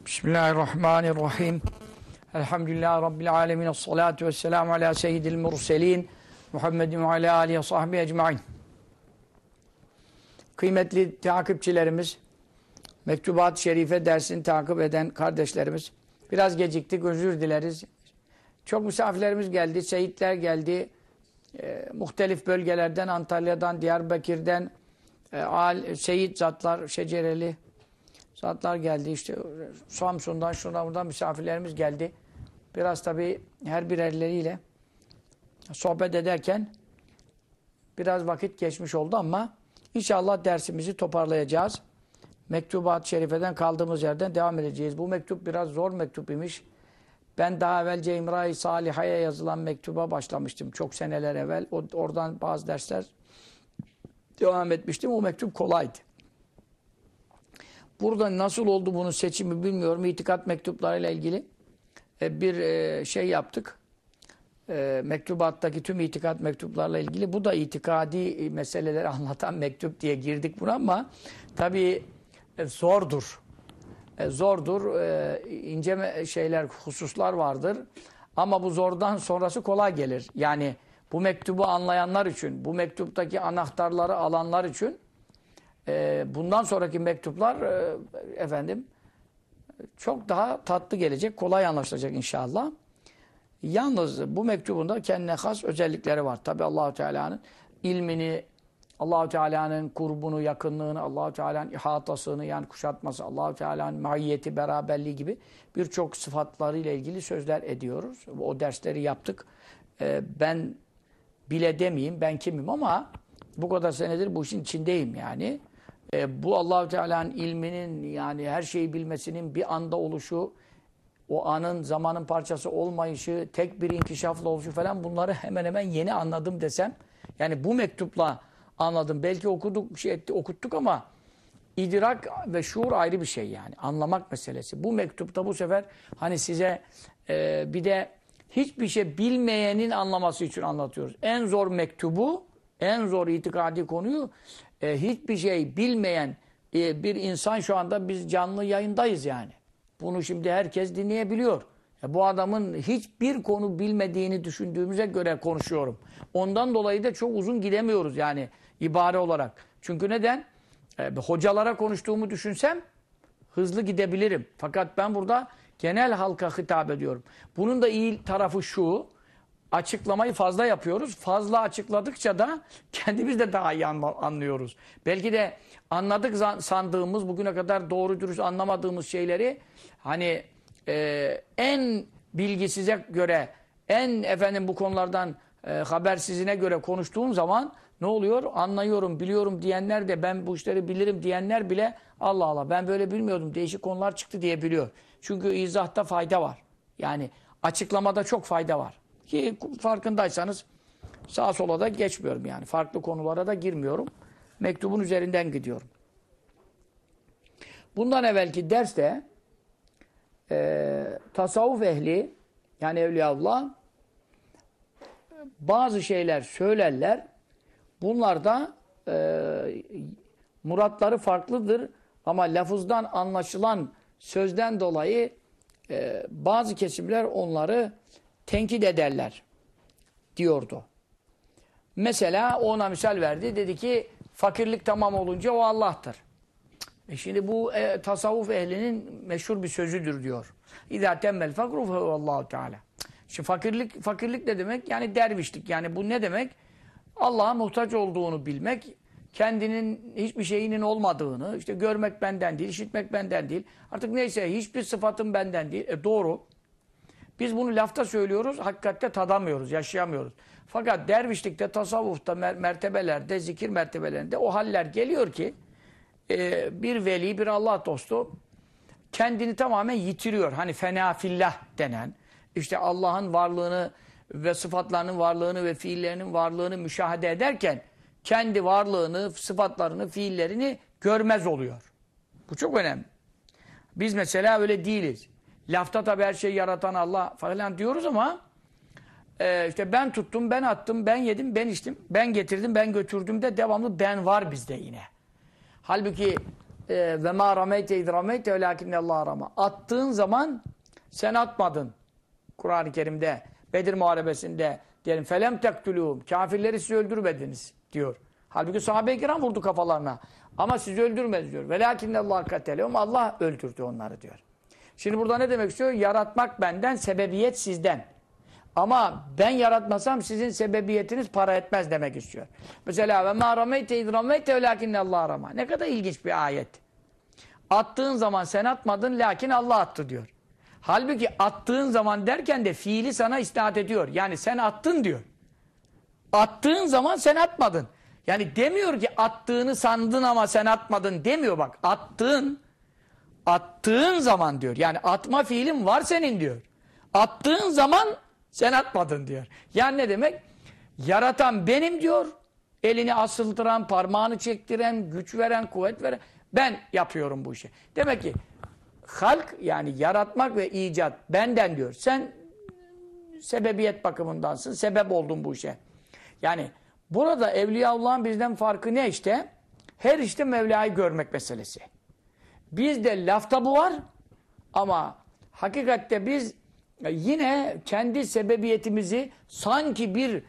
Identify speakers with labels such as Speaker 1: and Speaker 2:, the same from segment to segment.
Speaker 1: Bismillahirrahmanirrahim. Elhamdülillahi Rabbil alemin. Esselatu vesselamu ala seyyidil murselin. Muhammedin ve ala alihi ve sahbihi ecmain. Kıymetli takipçilerimiz, Mektubat-ı Şerife dersini takip eden kardeşlerimiz, biraz geciktik, özür dileriz. Çok misafirlerimiz geldi, şehitler geldi. Muhtelif bölgelerden, Antalya'dan, Diyarbakır'dan, şehit zatlar, şecereli zatlar geldi. İşte Samsun'dan, şuradan buradan misafirlerimiz geldi. Biraz tabii her birerleriyle sohbet ederken biraz vakit geçmiş oldu ama inşallah dersimizi toparlayacağız. Mektubat-ı Şerife'den kaldığımız yerden devam edeceğiz. Bu mektup biraz zor mektup imiş. Ben daha evvelce İmra-i Saliha'ya yazılan mektuba başlamıştım. Çok seneler evvel. Oradan bazı dersler devam etmiştim. O mektup kolaydı. Burada nasıl oldu bunun seçimi bilmiyorum. İtikat mektuplarıyla ilgili bir şey yaptık. Mektubattaki tüm itikat mektuplarla ilgili. Bu da itikadi meseleleri anlatan mektup diye girdik buna ama tabii zordur. Zordur. İnce şeyler, hususlar vardır. Ama bu zordan sonrası kolay gelir. Yani bu mektubu anlayanlar için, bu mektuptaki anahtarları alanlar için bundan sonraki mektuplar çok daha tatlı gelecek, kolay anlaşılacak inşallah. Yalnız bu mektubunda kendine has özellikleri var. Tabi Allahu Teala'nın ilmini, Allahu Teala'nın kurbunu, yakınlığını, Allahu Teala'nın ihatasını yani kuşatması, Allahu Teala'nın maiyeti, beraberliği gibi birçok sıfatlarıyla ilgili sözler ediyoruz. O dersleri yaptık. Ben bile demeyeyim, ben kimim ama bu kadar senedir bu işin içindeyim yani. Bu Allahu Teala'nın ilminin yani her şeyi bilmesinin bir anda oluşu, o anın zamanın parçası olmayışı, tek bir inkişafla oluşu falan bunları hemen hemen yeni anladım desem. Yani bu mektupla anladım. Belki okuduk, bir şey etti, okuttuk ama idrak ve şuur ayrı bir şey yani. Anlamak meselesi. Bu mektupta bu sefer hani size bir de hiçbir şey bilmeyenin anlaması için anlatıyoruz. En zor mektubu, en zor itikadi konuyu hiçbir şey bilmeyen bir insan şu anda biz canlı yayındayız yani. Bunu şimdi herkes dinleyebiliyor. Bu adamın hiçbir konu bilmediğini düşündüğümüze göre konuşuyorum. Ondan dolayı da çok uzun gidemiyoruz yani ibare olarak. Çünkü neden? Hocalara konuştuğumu düşünsem hızlı gidebilirim. Fakat ben burada genel halka hitap ediyorum. Bunun da iyi tarafı şu: açıklamayı fazla yapıyoruz. Fazla açıkladıkça da kendimiz de daha iyi anlıyoruz. Belki de anladık sandığımız, bugüne kadar doğru dürüst anlamadığımız şeyleri hani en bilgisize göre, en bu konulardan habersizine göre konuştuğum zaman ne oluyor? Anlıyorum, biliyorum diyenler de, ben bu işleri bilirim diyenler bile Allah Allah ben böyle bilmiyordum, değişik konular çıktı diyebiliyor. Çünkü izahta fayda var. Yani açıklamada çok fayda var. Ki farkındaysanız sağa sola da geçmiyorum yani. Farklı konulara da girmiyorum. Mektubun üzerinden gidiyorum. Bundan evvelki derste tasavvuf ehli yani Evliyaullah bazı şeyler söylerler. Bunlar da muratları farklıdır ama lafızdan anlaşılan sözden dolayı bazı kesimler onları tenkit ederler diyordu. Mesela ona misal verdi. Dedi ki fakirlik tamam olunca o Allah'tır. Şimdi bu tasavvuf ehlinin meşhur bir sözüdür diyor. İzâ temmel fakru fehuvallahu teâlâ. Şimdi fakirlik ne demek? Yani dervişlik. Yani bu ne demek? Allah'a muhtaç olduğunu bilmek, kendinin hiçbir şeyinin olmadığını, işte görmek benden değil, işitmek benden değil. Artık neyse hiçbir sıfatım benden değil. Doğru. Biz bunu lafta söylüyoruz, hakikatte tadamıyoruz, yaşayamıyoruz. Fakat dervişlikte, tasavvufta, mertebelerde, zikir mertebelerinde o haller geliyor ki bir veli, bir Allah dostu kendini tamamen yitiriyor. Hani fena fillah denen, işte Allah'ın varlığını ve sıfatlarının varlığını ve fiillerinin varlığını müşahede ederken kendi varlığını, sıfatlarını, fiillerini görmez oluyor. Bu çok önemli. Biz mesela öyle değiliz. Lafta tabi her şeyi yaratan Allah falan diyoruz ama işte ben tuttum, ben attım, ben yedim, ben içtim, ben getirdim, ben götürdüm de devamlı ben var bizde yine. Halbuki ve ma rameyte iz rameyte velakinnallâhe rama. Attığın zaman sen atmadın. Kur'an-ı Kerim'de, Bedir Muharebesi'nde diyelim felem tektulûhum. Kafirleri siz öldürmediniz diyor. Halbuki sahabe-i kiram vurdu kafalarına. Ama sizi öldürmedi diyor. Velakinnallâhe katelehum. Allah öldürdü onları diyor. Şimdi burada ne demek istiyor? Yaratmak benden, sebebiyet sizden. Ama ben yaratmasam sizin sebebiyetiniz para etmez demek istiyor. Mesela ve mâ rameyte iz rameyte velakinnallâhe rama. Ne kadar ilginç bir ayet. Attığın zaman sen atmadın, lakin Allah attı diyor. Halbuki attığın zaman derken de fiili sana isnat ediyor. Yani sen attın diyor. Attığın zaman sen atmadın. Yani demiyor ki attığını sandın ama sen atmadın demiyor bak. Attığın zaman diyor. Yani atma fiilin var senin diyor. Attığın zaman sen atmadın diyor. Yani ne demek? Yaratan benim diyor. Elini asıldıran, parmağını çektiren, güç veren, kuvvet veren. Ben yapıyorum bu işi. Demek ki halk yani yaratmak ve icat benden diyor. Sen sebebiyet bakımındansın. Sebep oldun bu işe. Yani burada Evliyaullah'ın bizden farkı ne işte? Her işte Mevla'yı görmek meselesi. Bizde lafta bu var ama hakikatte biz yine kendi sebebiyetimizi sanki bir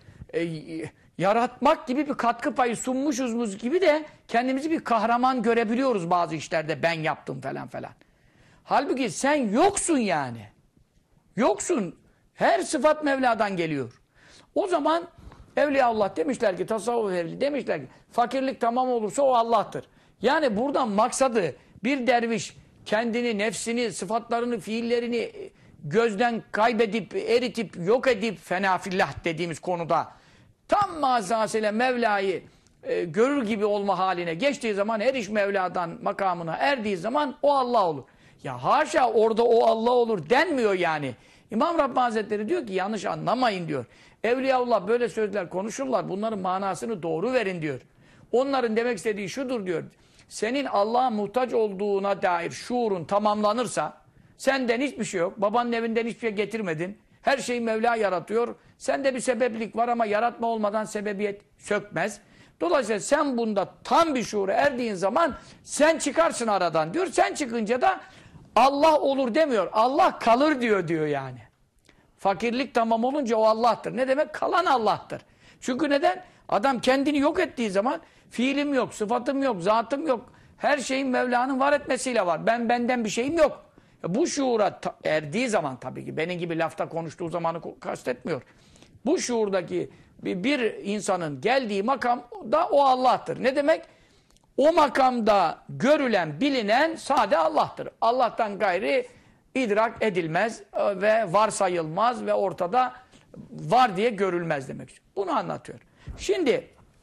Speaker 1: yaratmak gibi bir katkı payı sunmuşuz gibi de kendimizi bir kahraman görebiliyoruz bazı işlerde. Ben yaptım falan falan. Halbuki sen yoksun yani. Yoksun. Her sıfat Mevla'dan geliyor. O zaman Evliyaullah demişler ki, tasavvuf ehli demişler ki, fakirlik tamam olursa o Allah'tır. Yani buradan maksadı bir derviş kendini, nefsini, sıfatlarını, fiillerini gözden kaybedip, eritip, yok edip fenafillah dediğimiz konuda tam mazasıyla Mevla'yı görür gibi olma haline geçtiği zaman her iş Mevla'dan makamına erdiği zaman o Allah olur. Ya haşa orada o Allah olur denmiyor yani. İmam Rabbani Hazretleri diyor ki yanlış anlamayın diyor. Evliyaullah böyle sözler konuşurlar. Bunların manasını doğru verin diyor. Onların demek istediği şudur diyor. Senin Allah'a muhtaç olduğuna dair şuurun tamamlanırsa senden hiçbir şey yok. Babanın evinden hiçbir şey getirmedin. Her şeyi Mevla yaratıyor. Sende bir sebeplik var ama yaratma olmadan sebebiyet sökmez. Dolayısıyla sen bunda tam bir şuura erdiğin zaman sen çıkarsın aradan diyor. Sen çıkınca da Allah olur demiyor. Allah kalır diyor yani. Fakirlik tamam olunca o Allah'tır. Ne demek? Kalan Allah'tır. Çünkü neden? Adam kendini yok ettiği zaman fiilim yok, sıfatım yok, zatım yok. Her şeyin Mevla'nın var etmesiyle var. Benden bir şeyim yok. Bu şuura erdiği zaman tabii ki benim gibi lafta konuştuğu zamanı kastetmiyor. Bu şuurdaki bir insanın geldiği makam da o Allah'tır. Ne demek? O makamda görülen, bilinen sade Allah'tır. Allah'tan gayri idrak edilmez ve varsayılmaz ve ortada var diye görülmez demek. Bunu anlatıyor. Şimdi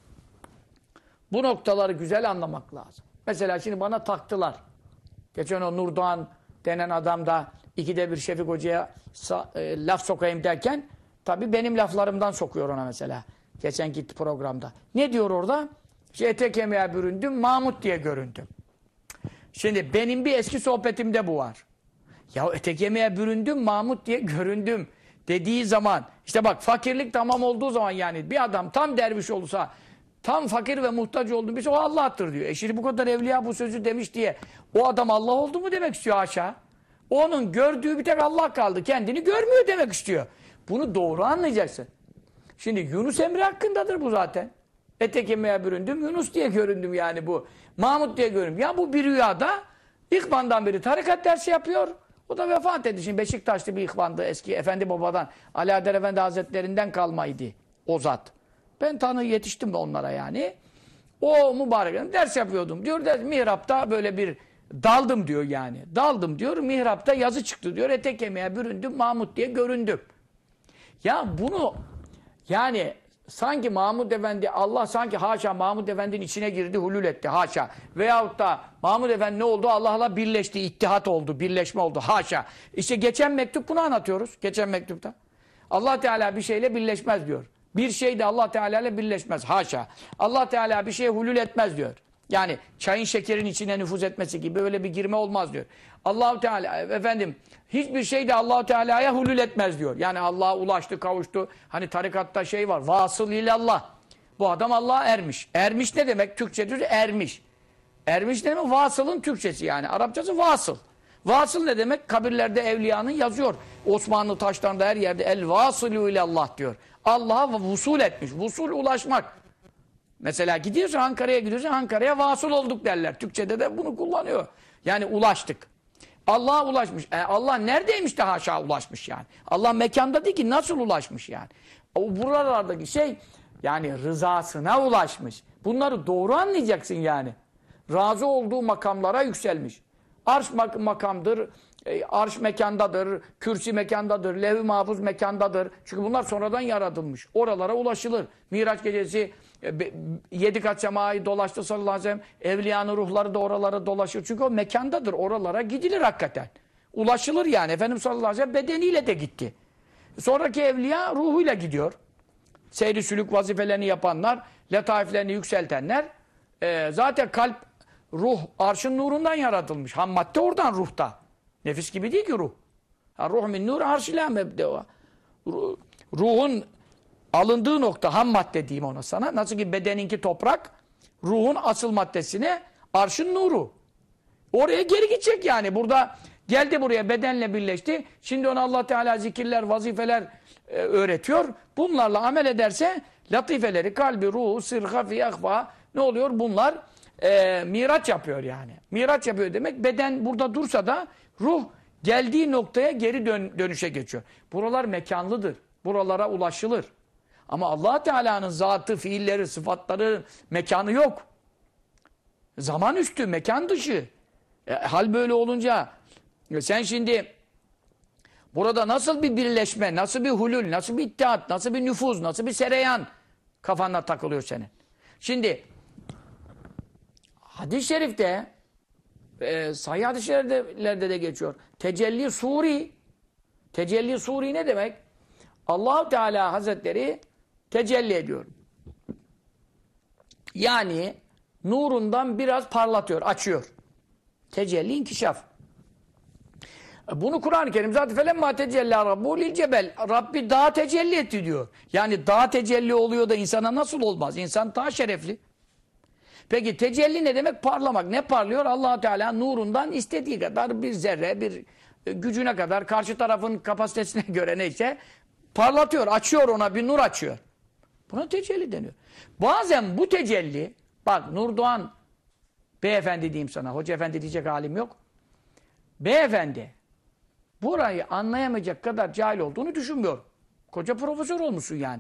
Speaker 1: bu noktaları güzel anlamak lazım. Mesela şimdi bana taktılar. Geçen o Nurdoğan denen adam da ikide bir Şefik Hoca'ya laf sokayım derken tabii benim laflarımdan sokuyor ona mesela. Geçen gitti programda. Ne diyor orada? İşte ete kemiğe büründüm, Mahmut diye göründüm. Şimdi benim bir eski sohbetimde bu var. Ya ete kemiğe büründüm, Mahmut diye göründüm dediği zaman işte bak fakirlik tamam olduğu zaman yani bir adam tam derviş olursa tam fakir ve muhtaç olduğu bir şey o Allah'tır diyor. Şimdi bu kadar evliya bu sözü demiş diye o adam Allah oldu mu demek istiyor haşa. Onun gördüğü bir tek Allah kaldı. Kendini görmüyor demek istiyor. Bunu doğru anlayacaksın. Şimdi Yunus Emre hakkındadır bu zaten. Ete kemiğe büründüm, Yunus diye göründüm yani bu. Mahmut diye göründüm. Ya bu bir rüyada İhvan'dan biri tarikat dersi yapıyor. O da vefat etti. Şimdi Beşiktaşlı bir ihvandı. Eski Efendi Baba'dan, Ali Adel Efendi Hazretlerinden kalmaydı o zat. Ben yetiştim de onlara yani. O mübarek ders yapıyordum. Diyor mihrapta böyle bir daldım diyor yani. Daldım diyor mihrapta yazı çıktı diyor. Ete kemiğe büründüm Mahmut diye göründüm. Ya bunu yani sanki Mahmud Efendi Allah sanki haşa Mahmud Efendi'nin içine girdi hulul etti haşa. Veyahut da Mahmud Efendi ne oldu? Allah'la birleşti, ittihat oldu, birleşme oldu haşa. İşte geçen mektup bunu anlatıyoruz. Geçen mektupta. Allah Teala bir şeyle birleşmez diyor. Bir şey de Allah Teala ile birleşmez haşa. Allah Teala bir şeye hulul etmez diyor. Yani çayın şekerin içine nüfuz etmesi gibi böyle bir girme olmaz diyor. Allah Teala efendim hiçbir şey de Allah Teala'ya hulul etmez diyor. Yani Allah'a ulaştı, kavuştu. Hani tarikatta şey var. Vasıl ilallah. Bu adam Allah'a ermiş. Ermiş ne demek? Türkçe düz ermiş. Ermiş ne demek? Vasılın Türkçesi yani. Arapçası vasıl. Vasıl ne demek? Kabirlerde evliyanın yazıyor. Osmanlı taşlarında her yerde el vasılü ile Allah diyor. Allah'a vusul etmiş. Vusul ulaşmak. Mesela gidiyorsun Ankara'ya gidiyorsun. Ankara'ya vasıl olduk derler. Türkçede de bunu kullanıyor. Yani ulaştık. Allah'a ulaşmış. Allah neredeymiş de haşa ulaşmış yani. Allah mekanda değil ki nasıl ulaşmış yani. O buralardaki şey yani rızasına ulaşmış. Bunları doğru anlayacaksın yani. Razı olduğu makamlara yükselmiş. Arş makamdır, arş mekandadır, kürsi mekandadır, levh-i mahfuz mekandadır. Çünkü bunlar sonradan yaratılmış. Oralara ulaşılır. Miraç gecesi 7 kat semayı dolaştı sallallahu aleyhi ve sellem. Evliyanın ruhları da oralara dolaşır. Çünkü o mekandadır. Oralara gidilir hakikaten. Ulaşılır yani. Efendimiz sallallahu aleyhi ve sellem bedeniyle de gitti. Sonraki evliya ruhuyla gidiyor. Seyri sülük vazifelerini yapanlar, letaiflerini yükseltenler zaten kalp, ruh, arşın nurundan yaratılmış. Ham madde oradan ruhta. Nefis gibi değil ki ruh. Ruh min nur arşilâ mebdeva. Ruhun alındığı nokta, ham madde diyeyim ona sana. Nasıl ki bedeninki toprak, ruhun asıl maddesine arşın nuru. Oraya geri gidecek yani. Burada geldi buraya bedenle birleşti. Şimdi ona Allah Teala zikirler, vazifeler öğretiyor. Bunlarla amel ederse latifeleri, kalbi, ruhu, sırha, fiyakfa ne oluyor? Bunlar miraç yapıyor yani. Miraç yapıyor demek beden burada dursa da ruh geldiği noktaya geri dönüşe geçiyor. Buralar mekanlıdır. Buralara ulaşılır. Ama Allah Teala'nın zatı, fiilleri, sıfatları mekanı yok. Zaman üstü, mekan dışı. Hal böyle olunca sen şimdi burada nasıl bir birleşme, nasıl bir hulul, nasıl bir ittihat, nasıl bir nüfuz, nasıl bir sereyan kafana takılıyor senin. Şimdi hadis-i şerifte sahih hadis-i şeriflerde de geçiyor. Tecelli suri. Tecelli suri ne demek? Allah-u Teala Hazretleri tecelli ediyor. Yani nurundan biraz parlatıyor, açıyor. Tecelli inkişaf. Bunu Kur'an-ı Kerim zaten felemma tecella rabbu lil cebel. Rabbi dağa tecelli etti diyor. Yani dağa tecelli oluyor da insana nasıl olmaz? İnsan daha şerefli. Peki tecelli ne demek? Parlamak. Ne parlıyor? Allah Teala nurundan istediği kadar bir zerre, bir gücüne kadar karşı tarafın kapasitesine göre neyse parlatıyor, açıyor ona bir nur açıyor. Buna tecelli deniyor. Bazen bu tecelli bak Nurdoğan beyefendi diyeyim sana. Hoca efendi diyecek halim yok. Beyefendi burayı anlayamayacak kadar cahil olduğunu düşünmüyorum. Koca profesör olmuşsun yani.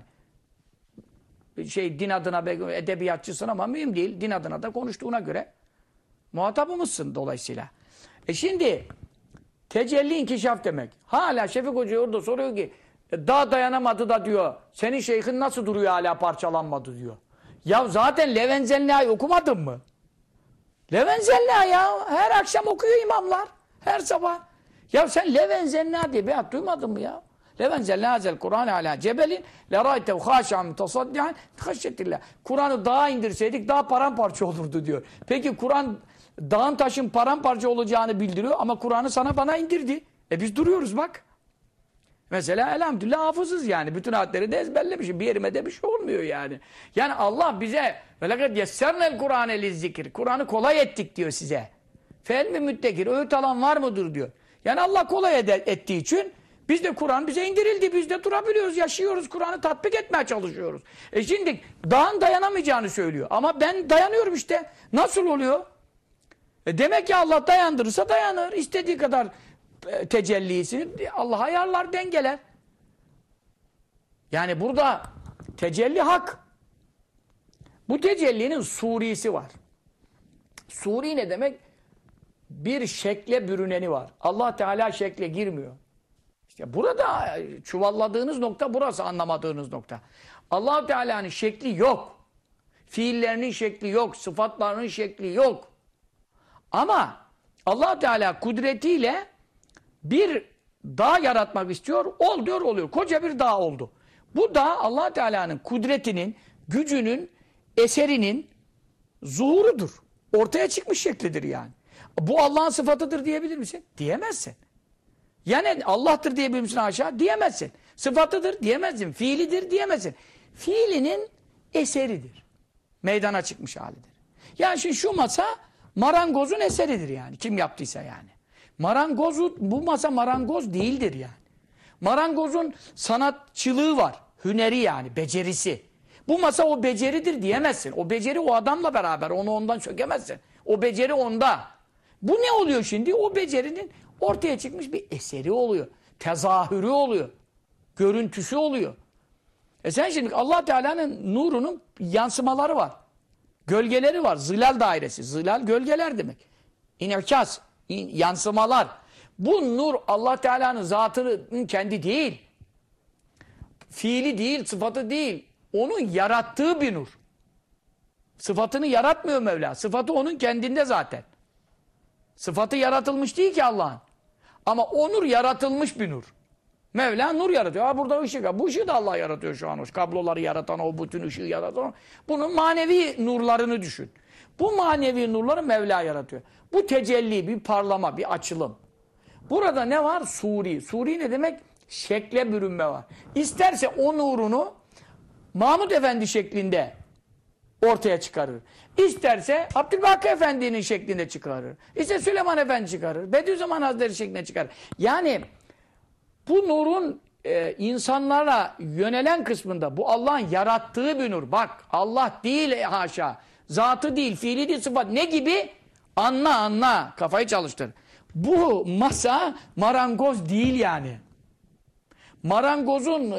Speaker 1: Din adına edebiyatçısın ama mühim değil. Din adına da konuştuğuna göre muhatabımızsın dolayısıyla. Şimdi tecelli inkişaf demek. Hala Şefik Hoca orada soruyor ki daha dayanamadı da diyor. Senin şeyhin nasıl duruyor hala parçalanmadı diyor. Ya zaten Levenzenla'yı okumadın mı? Levenzenla ya. Her akşam okuyor imamlar. Her sabah. Ya sen Levenzenla diye bir ad duymadın mı ya? Levenzenla hazel Kur'an ala cebelin leraytev haşam tasaddian haşyetillah. Kur'an'ı dağa indirseydik daha paramparça olurdu diyor. Peki Kur'an dağın taşın paramparça olacağını bildiriyor ama Kur'an'ı sana bana indirdi. Biz duruyoruz bak. Mesela elhamdülillah hafızız yani. Bütün ayetleri de ezberlemişim. Bir yerime de bir şey olmuyor yani. Yani Allah bize velakat yessernel Kur'ane lizzikir. Kur'an'ı kolay ettik diyor size. Fel mi müttekir? Öğüt alan var mıdır diyor. Yani Allah kolay ettiği için biz de Kur'an bize indirildi. Biz de durabiliyoruz, yaşıyoruz. Kur'an'ı tatbik etmeye çalışıyoruz. Şimdi dağın dayanamayacağını söylüyor. Ama ben dayanıyorum işte. Nasıl oluyor? Demek ki Allah dayandırırsa dayanır. İstediği kadar tecellisini Allah ayarlar, dengeler. Yani burada tecelli hak. Bu tecellinin surisi var. Suri ne demek? Bir şekle bürüneni var. Allah Teala şekle girmiyor. İşte burada çuvalladığınız nokta burası, anlamadığınız nokta. Allah Teala'nın şekli yok. Fiillerinin şekli yok. Sıfatlarının şekli yok. Ama Allah Teala kudretiyle bir dağ yaratmak istiyor. Ol diyor, oluyor. Koca bir dağ oldu. Bu dağ Allah Teala'nın kudretinin, gücünün, eserinin zuhurudur. Ortaya çıkmış şeklidir yani. Bu Allah'ın sıfatıdır diyebilir misin? Diyemezsin. Yani Allah'tır diyebilir misin aşağı? Diyemezsin. Sıfatıdır diyemezsin. Fiilidir diyemezsin. Fiilinin eseridir. Meydana çıkmış halidir. Yani şimdi şu masa marangozun eseridir yani. Kim yaptıysa yani. Bu masa marangoz değildir yani. Marangozun sanatçılığı var. Hüneri yani, becerisi. Bu masa o beceridir diyemezsin. O beceri o adamla beraber. Onu ondan sökemezsin. O beceri onda. Bu ne oluyor şimdi? O becerinin ortaya çıkmış bir eseri oluyor. Tezahürü oluyor. Görüntüsü oluyor. Sen şimdi Allah Teala'nın nurunun yansımaları var. Gölgeleri var. Zilal dairesi. Zilal gölgeler demek. İn'ikas, yansımalar. Bu nur Allah Teala'nın zatının kendi değil. Fiili değil, sıfatı değil. Onun yarattığı bir nur. Sıfatını yaratmıyor Mevla. Sıfatı onun kendinde zaten. Sıfatı yaratılmış değil ki Allah'ın. Ama o nur yaratılmış bir nur. Mevla nur yaratıyor. Ha burada ışık var. Bu ışığı da Allah yaratıyor şu an. O kabloları yaratan, o bütün ışığı yaratan. Bunun manevi nurlarını düşün. Bu manevi nurları Mevla yaratıyor. Bu tecelli, bir parlama, bir açılım. Burada ne var? Suri. Suri ne demek? Şekle bürünme var. İsterse o nurunu Mahmud Efendi şeklinde ortaya çıkarır. İsterse Abdülbaki Efendi'nin şeklinde çıkarır. İşte Süleyman Efendi çıkarır. Bediüzzaman Hazretleri şeklinde çıkarır. Yani bu nurun insanlara yönelen kısmında bu Allah'ın yarattığı bir nur. Bak Allah değil haşa. Zatı değil, fiili değil, sıfat. Ne gibi? Anla. Kafayı çalıştır. Bu masa marangoz değil yani. Marangozun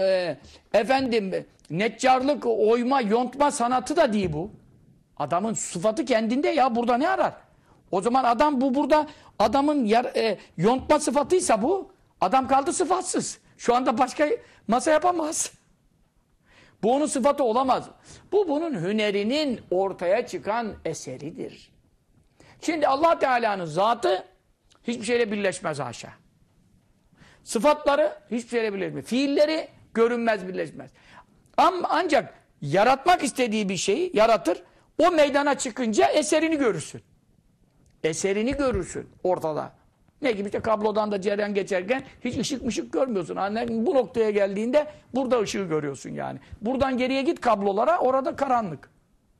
Speaker 1: neccarlık, oyma, yontma sanatı da değil bu. Adamın sıfatı kendinde ya. Burada ne arar? O zaman adam burada adamın yontma sıfatıysa bu, adam kaldı sıfatsız. Şu anda başka masa yapamaz. Bu onun sıfatı olamaz. Bu bunun hünerinin ortaya çıkan eseridir. Şimdi Allah Teala'nın zatı hiçbir şeyle birleşmez haşa. Sıfatları hiçbir şeyle birleşmez. Fiilleri görünmez, birleşmez. Ancak yaratmak istediği bir şeyi yaratır. O meydana çıkınca eserini görürsün. Eserini görürsün ortada. Ne gibi işte kablodan da cereyan geçerken hiç ışık görmüyorsun. Annen bu noktaya geldiğinde burada ışığı görüyorsun yani. Buradan geriye git kablolara, orada karanlık.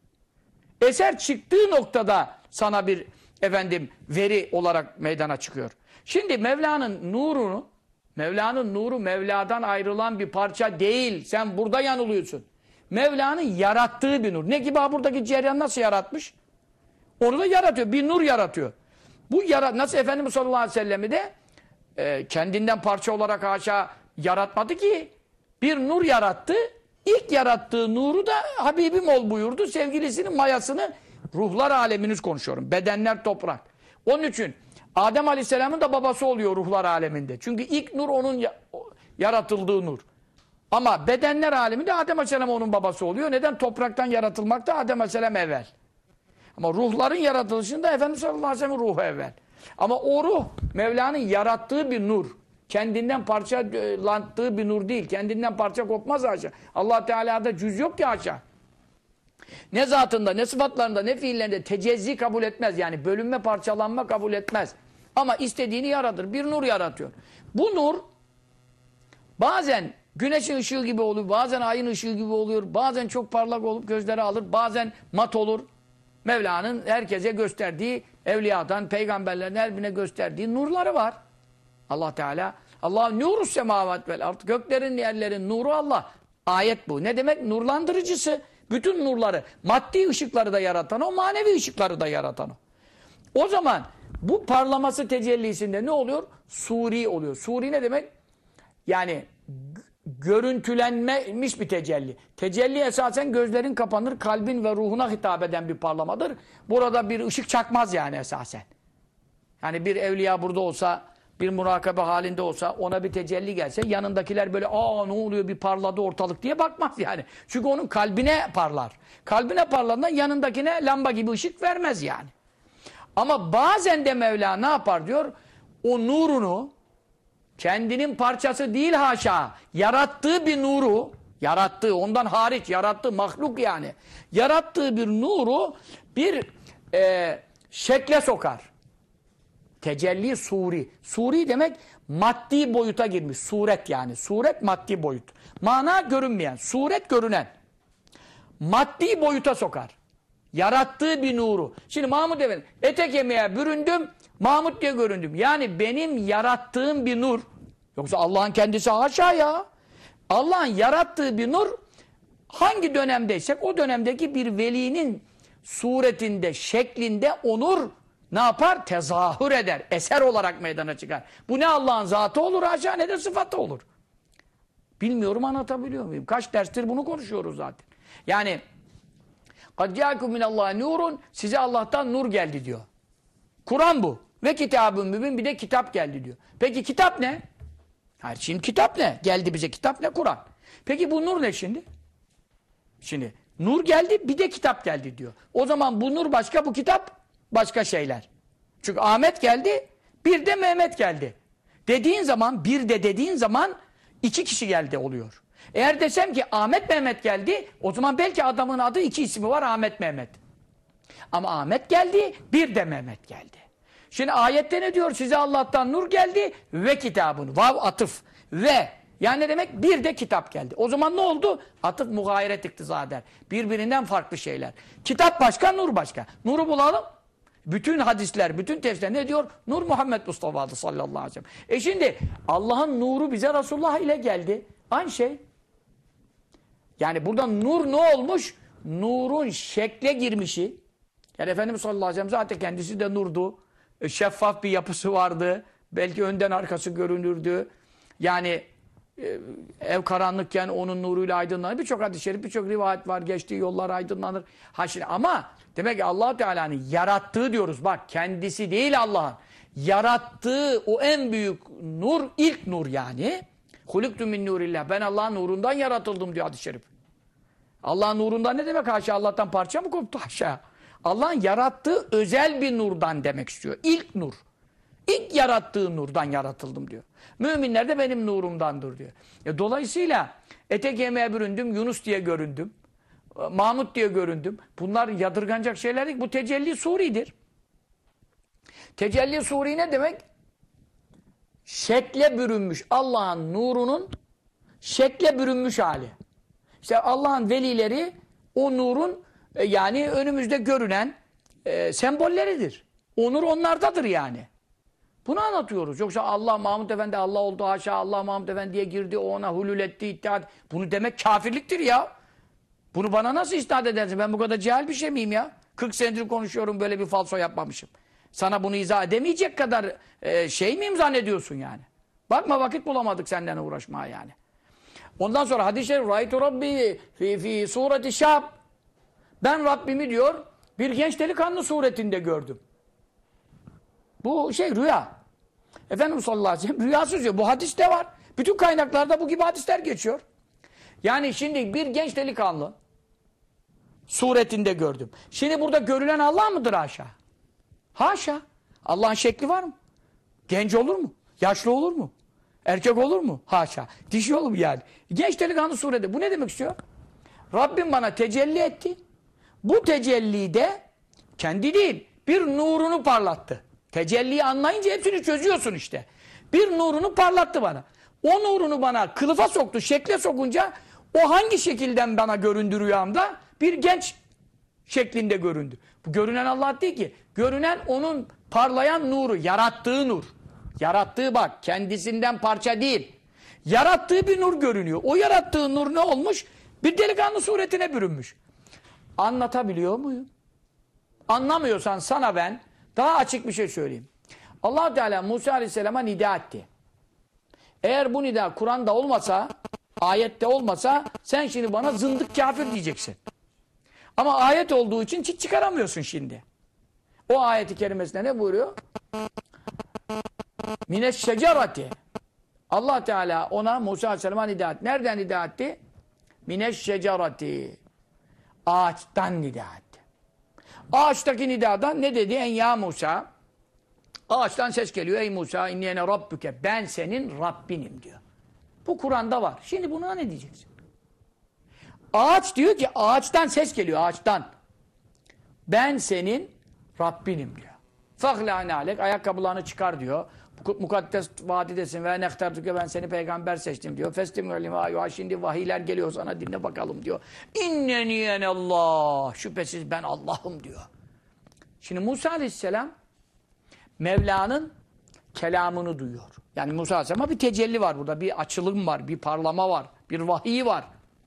Speaker 1: Eser çıktığı noktada sana bir veri olarak meydana çıkıyor. Şimdi Mevla'nın nuru Mevla'dan ayrılan bir parça değil. Sen burada yanılıyorsun. Mevla'nın yarattığı bir nur. Ne gibi buradaki cereyan nasıl yaratmış? Onu da yaratıyor. Bir nur yaratıyor. Bu nasıl Efendimiz sallallahu aleyhi ve sellem'i de kendinden parça olarak haşa yaratmadı ki. Bir nur yarattı. İlk yarattığı nuru da Habibim ol buyurdu. Sevgilisinin mayasını, ruhlar aleminiz konuşuyorum. Bedenler toprak. Onun için Adem aleyhisselamın da babası oluyor ruhlar aleminde. Çünkü ilk nur onun yaratıldığı nur. Ama bedenler aleminde Adem aleyhisselam onun babası oluyor. Neden? Topraktan yaratılmakta Adem aleyhisselam evvel. Ama ruhların yaratılışında Efendimiz sallallahu aleyhi ve sellem'in ruhu evvel. Ama o ruh Mevla'nın yarattığı bir nur. Kendinden parçalandığı bir nur değil. Kendinden parça kopmaz haşa. Allah Teala'da cüz yok ki haşa. Ne zatında, ne sıfatlarında, ne fiillerinde tecezzi kabul etmez. Yani bölünme, parçalanma kabul etmez. Ama istediğini yaratır. Bir nur yaratıyor. Bu nur bazen güneşin ışığı gibi oluyor, bazen ayın ışığı gibi oluyor, bazen çok parlak olup gözleri alır, bazen mat olur. Mevla'nın herkese gösterdiği, evliyadan, peygamberlerden her birine gösterdiği nurları var. Allah Teala, Allah'ın nuru semavat vel ard. Göklerin, yerlerin nuru Allah. Ayet bu. Ne demek? Nurlandırıcısı. Bütün nurları, maddi ışıkları da yaratan o, manevi ışıkları da yaratan o. O zaman bu parlaması tecellisinde ne oluyor? Suri oluyor. Suri ne demek? Yani görüntülenmiş bir tecelli. Tecelli esasen gözlerin kapanır, kalbin ve ruhuna hitap eden bir parlamadır. Burada bir ışık çakmaz yani esasen. Yani bir evliya burada olsa, bir murakabe halinde olsa, ona bir tecelli gelse, yanındakiler böyle aa ne oluyor bir parladı ortalık diye bakmaz yani. Çünkü onun kalbine parlar. Kalbine parladığında yanındakine lamba gibi ışık vermez yani. Ama bazen de Mevla ne yapar diyor? O nurunu, kendinin parçası değil haşa, yarattığı bir nuru, yarattığı, ondan hariç yarattığı mahluk yani, yarattığı bir nuru bir şekle sokar. Tecelli suri. Suri demek maddi boyuta girmiş. Suret yani. Suret maddi boyut. Mana görünmeyen. Suret görünen. Maddi boyuta sokar. Yarattığı bir nuru. Şimdi Mahmud Efendi, ete kemiğe büründüm, Mahmud diye göründüm. Yani benim yarattığım bir nur. Yoksa Allah'ın kendisi haşa ya. Allah'ın yarattığı bir nur, hangi dönemdeysek o dönemdeki bir velinin suretinde, şeklinde o nur ne yapar? Tezahür eder. Eser olarak meydana çıkar. Bu ne Allah'ın zatı olur haşa, ne de sıfatı olur. Bilmiyorum, anlatabiliyor muyum? Kaç derstir bunu konuşuyoruz zaten. Yani قَدْ جَاكُمْ مِنَ اللّٰهِ نُورٌ, size Allah'tan nur geldi diyor. Kur'an bu. Ve kitab-ı mübin, bir de kitap geldi diyor. Peki kitap ne? Hayır, şimdi kitap ne? Geldi bize kitap ne? Kur'an. Peki bu nur ne şimdi? Şimdi nur geldi, bir de kitap geldi diyor. O zaman bu nur başka, bu kitap başka şeyler. Çünkü Ahmet geldi, bir de Mehmet geldi. Dediğin zaman, bir de dediğin zaman iki kişi geldi oluyor. Eğer desem ki Ahmet Mehmet geldi, o zaman belki adamın adı, iki ismi var, Ahmet Mehmet. Ama Ahmet geldi, bir de Mehmet geldi. Şimdi ayette ne diyor? Size Allah'tan nur geldi ve kitabın. Vav atıf. Ve yani ne demek? Bir de kitap geldi. O zaman ne oldu? Atıf mugayiret iktiza eder. Birbirinden farklı şeyler. Kitap başka, nur başka. Nuru bulalım. Bütün hadisler, bütün tefsirler ne diyor? Nur Muhammed Mustafa'dı sallallahu aleyhi ve sellem. Şimdi Allah'ın nuru bize Resulullah ile geldi. Aynı şey. Yani burada nur ne olmuş? Nurun şekle girmişi. Yani Efendimiz sallallahu aleyhi ve sellem zaten kendisi de nurdu. Şeffaf bir yapısı vardı. Belki önden arkası görünürdü. Yani ev karanlıkken onun nuruyla aydınlanır. Birçok hadis-i şerif, birçok rivayet var. Geçtiği yollar aydınlanır. Ama demek ki Allah Teala'nın yarattığı diyoruz. Bak, kendisi değil Allah'ın. Yarattığı o en büyük nur, ilk nur yani. Huliktu min nurillah. Ben Allah'ın nurundan yaratıldım diyor hadis-i şerif. Allah'ın nurundan ne demek? Haşa, Allah'tan parça mı koptu? Haşa. Allah'ın yarattığı özel bir nurdan demek istiyor. İlk nur. İlk yarattığı nurdan yaratıldım diyor. Müminler de benim nurumdandır diyor. Dolayısıyla ete kemiğe büründüm, Yunus diye göründüm. Mahmud diye göründüm. Bunlar yadırganacak şeyler değil. Bu tecelli suridir. Tecelli suri ne demek? Şekle bürünmüş. Allah'ın nurunun şekle bürünmüş hali. İşte Allah'ın velileri o nurun yani önümüzde görünen sembolleridir. O nur onlardadır yani. Bunu anlatıyoruz. Yoksa Allah Mahmud Efendi Allah oldu haşa, Allah Mahmud Efendi'ye girdi, o ona hulul etti, ittihat. Bunu demek kafirliktir ya. Bunu bana nasıl isnat edersin? Ben bu kadar cahil bir şey miyim ya? 40 senedir konuşuyorum, böyle bir falso yapmamışım. Sana bunu izah edemeyecek kadar şey miyim zannediyorsun yani? Bakma, vakit bulamadık senden uğraşmaya yani. Ondan sonra hadis-i şerif Râitu Rabbi fi sureti şab. Ben Rabbimi diyor bir genç delikanlı suretinde gördüm. Bu rüya. Efendimiz sallallahu aleyhi ve sellem rüyasız diyor. Bu hadiste var. Bütün kaynaklarda bu gibi hadisler geçiyor. Yani şimdi bir genç delikanlı suretinde gördüm. Şimdi burada görülen Allah mıdır haşa? Haşa. Allah'ın şekli var mı? Genç olur mu? Yaşlı olur mu? Erkek olur mu? Haşa. Dişi olur mu yani? Genç delikanlı surede. Bu ne demek istiyor? Rabbim bana tecelli etti. Bu tecellide kendi değil, bir nurunu parlattı. Tecelliyi anlayınca hepsini çözüyorsun işte. Bir nurunu parlattı bana. O nurunu bana kılıfa soktu, şekle sokunca o hangi şekilden bana göründü rüyamda? Bir genç şeklinde göründü. Bu görünen Allah değil ki. Görünen onun parlayan nuru, yarattığı nur. Yarattığı bak, kendisinden parça değil. Yarattığı bir nur görünüyor. O yarattığı nur ne olmuş? Bir delikanlı suretine bürünmüş. Anlatabiliyor muyum? Anlamıyorsan sana ben daha açık bir şey söyleyeyim. Allah Teala Musa Aleyhisselam'a nida etti. Eğer bu nida Kur'an'da olmasa, ayette olmasa sen şimdi bana zındık kafir diyeceksin. Ama ayet olduğu için hiç çıkaramıyorsun şimdi. O ayeti kerimesinde ne buyuruyor? Mineşşecerati. Allah Teala ona Musa Aleyhisselam'a nida etti. Nereden nida etti? Mineşşecerati. Ağaçtan nida etti. Ağaçtaki nidadan ne dedi? En ya Musa. Ağaçtan ses geliyor. Ey Musa inniyene rabbüke. Ben senin Rabbinim diyor. Bu Kur'an'da var. Şimdi buna ne diyeceksin? Ağaç diyor ki ağaçtan ses geliyor. Ağaçtan. Ben senin Rabbinim diyor. Fahlâne alek. Ayakkabılarını çıkar diyor. Mukaddes vadidesin ve nektertüke ben seni peygamber seçtim diyor. Festim ölüm şimdi vahiyler geliyor sana dinle bakalım diyor. İnneni Allah. Şüphesiz ben Allah'ım diyor. Şimdi Musa Aleyhisselam Mevla'nın kelamını duyuyor. Yani Musa Aleyhisselam'a bir tecelli var burada. Bir açılım var, bir parlama var, bir vahiy var.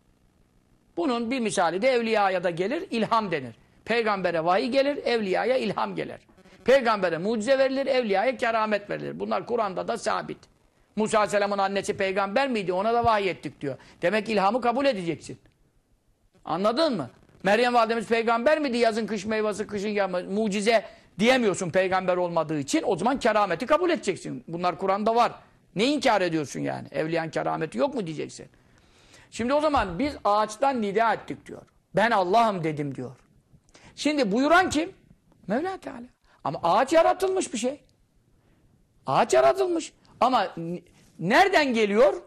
Speaker 1: Bunun bir misali de evliyaya da gelir, ilham denir. Peygambere vahiy gelir, evliyaya ilham gelir. Peygambere mucize verilir, evliyaya keramet verilir. Bunlar Kur'an'da da sabit. Musa Aleyhisselam'ın annesi peygamber miydi? Ona da vahiy ettik diyor. Demek ilhamı kabul edeceksin. Anladın mı? Meryem validemiz peygamber miydi? Yazın kış meyvesi, kışın yağmur, mucize diyemiyorsun peygamber olmadığı için. O zaman kerameti kabul edeceksin. Bunlar Kur'an'da var. Ne inkar ediyorsun yani? Evliyan kerameti yok mu diyeceksin. Şimdi o zaman biz ağaçtan nida ettik diyor. Ben Allah'ım dedim diyor. Şimdi buyuran kim? Mevla Teala. Ama ağaç yaratılmış bir şey. Ağaç yaratılmış. Ama nereden geliyor?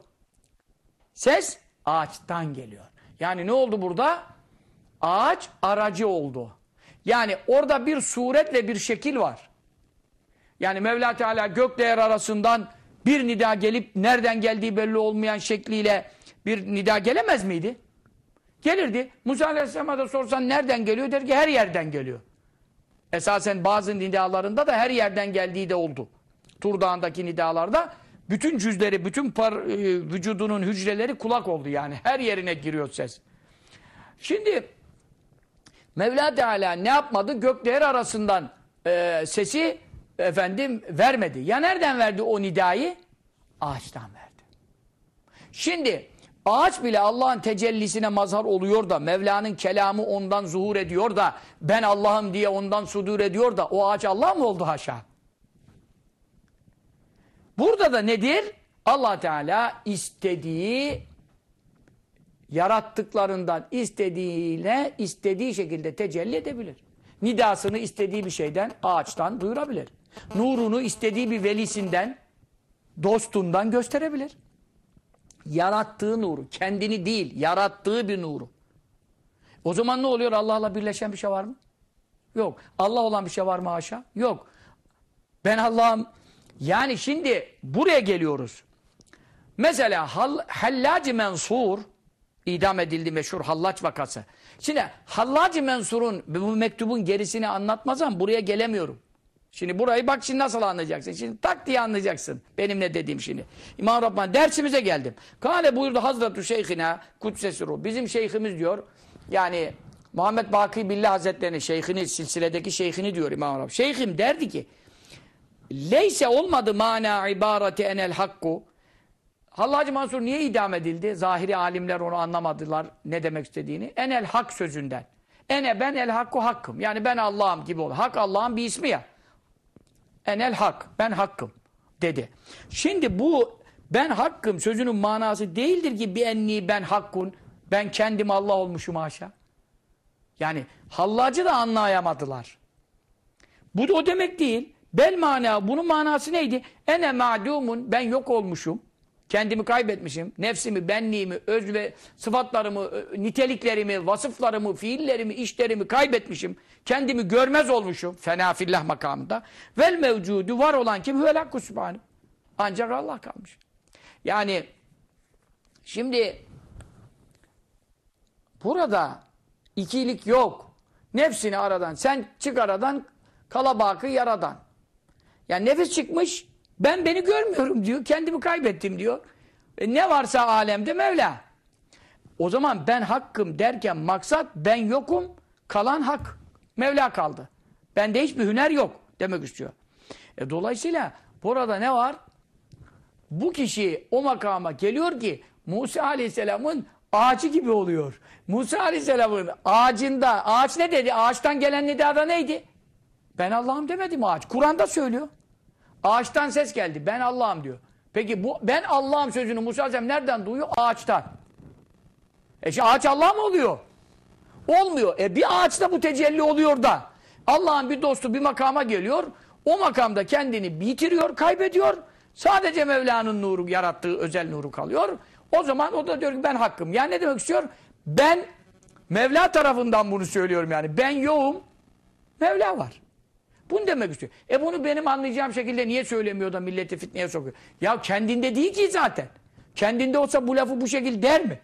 Speaker 1: Ses ağaçtan geliyor. Yani ne oldu burada? Ağaç aracı oldu. Yani orada bir suret ve bir şekil var. Yani Mevla Teala gökle yer arasından bir nida gelip nereden geldiği belli olmayan şekliyle bir nida gelemez miydi? Gelirdi. Musa Aleyhisselam'a da sorsan nereden geliyor? Der ki her yerden geliyor. Esasen bazı nidalarında da her yerden geldiği de oldu. Tur Dağı'ndaki nidalarda bütün cüzleri, bütün vücudunun hücreleri kulak oldu yani. Her yerine giriyor ses. Şimdi Mevla Teala ne yapmadı? Gökle yer arasından sesi vermedi. Ya nereden verdi o nidayı? Ağaçtan verdi. Şimdi ağaç bile Allah'ın tecellisine mazhar oluyor da Mevla'nın kelamı ondan zuhur ediyor da ben Allah'ım diye ondan sudur ediyor da o ağaç Allah mı oldu haşa? Burada da nedir? Allah Teala istediği yarattıklarından istediği şekilde tecelli edebilir. Nidasını istediği bir şeyden, ağaçtan duyurabilir. Nurunu istediği bir velisinden, dostundan gösterebilir. Yarattığı nuru, kendini değil, yarattığı bir nuru. O zaman ne oluyor? Allah'la birleşen bir şey var mı? Yok. Allah olan bir şey var mı haşa? Yok. Ben Allah'ım. Yani şimdi buraya geliyoruz. Mesela Hallac-ı Mensur idam edildi meşhur Hallac vakası. Şimdi Hallac-ı Mensur'un bu mektubun gerisini anlatmazsam buraya gelemiyorum. Şimdi burayı bak şimdi nasıl anlayacaksın? Şimdi tak diye anlayacaksın. Benim ne dediğim şimdi. İmam Rabbani dersimize geldim. Kale buyurdu Hazreti Şeyhina Kudsesi Ruh. Bizim şeyhimiz diyor. Yani Muhammed Baki Billah Hazretleri'nin şeyhini, silsiledeki şeyhini diyor İmam Rabbani. Şeyhim derdi ki Leyse olmadı mana ibareti enel hakku. Hallacı Mansur niye idam edildi? Zahiri alimler onu anlamadılar ne demek istediğini. Enel hak sözünden. Ene ben el hakku hakkım. Yani ben Allah'ım gibi olur. Hak Allah'ın bir ismi ya. Enel hak. Ben hakkım dedi. Şimdi bu ben hakkım sözünün manası değildir ki bir enni ben hakkun. Ben kendim Allah olmuşum haşa. Yani Hallacı da anlayamadılar. Bu da o demek değil. Bel mana bunun manası neydi? Ene ma'dumun ben yok olmuşum. Kendimi kaybetmişim. Nefsimi, benliğimi, öz ve sıfatlarımı, niteliklerimi, vasıflarımı, fiillerimi, işlerimi kaybetmişim. Kendimi görmez olmuşum. Fena fillah makamında. Vel mevcudu var olan kim? Huvel hakku sübhane. Ancak Allah kalmış. Yani şimdi burada ikilik yok. Nefsini aradan, sen çık aradan, kalabakı yaradan. Yani nefis çıkmış, ben beni görmüyorum diyor, kendimi kaybettim diyor. Ne varsa alemde Mevla. O zaman ben hakkım derken maksat ben yokum, kalan hak. Mevla kaldı. Bende hiçbir hüner yok demek istiyor. Dolayısıyla burada ne var? Bu kişi o makama geliyor ki Musa Aleyhisselam'ın ağacı gibi oluyor. Musa Aleyhisselam'ın ağacında, ağaç ne dedi? Ağaçtan gelen nidada neydi? Ben Allah'ım demedim ağaç. Kur'an'da söylüyor. Ağaçtan ses geldi. Ben Allah'ım diyor. Peki bu ben Allah'ım sözünü Musa Aleyhisselam nereden duyuyor? Ağaçtan. Şimdi ağaç Allah mı oluyor? Olmuyor. Bir ağaçta bu tecelli oluyor da Allah'ın bir dostu bir makama geliyor. O makamda kendini bitiriyor, kaybediyor. Sadece Mevla'nın nuru, yarattığı özel nuru kalıyor. O zaman o da diyor ki ben hakkım. Yani ne demek istiyor? Ben Mevla tarafından bunu söylüyorum yani. Ben yoğum, Mevla var. Bunu demek istiyor. Bunu benim anlayacağım şekilde niye söylemiyor da milleti fitneye sokuyor? Ya kendinde değil ki zaten. Kendinde olsa bu lafı bu şekilde der mi?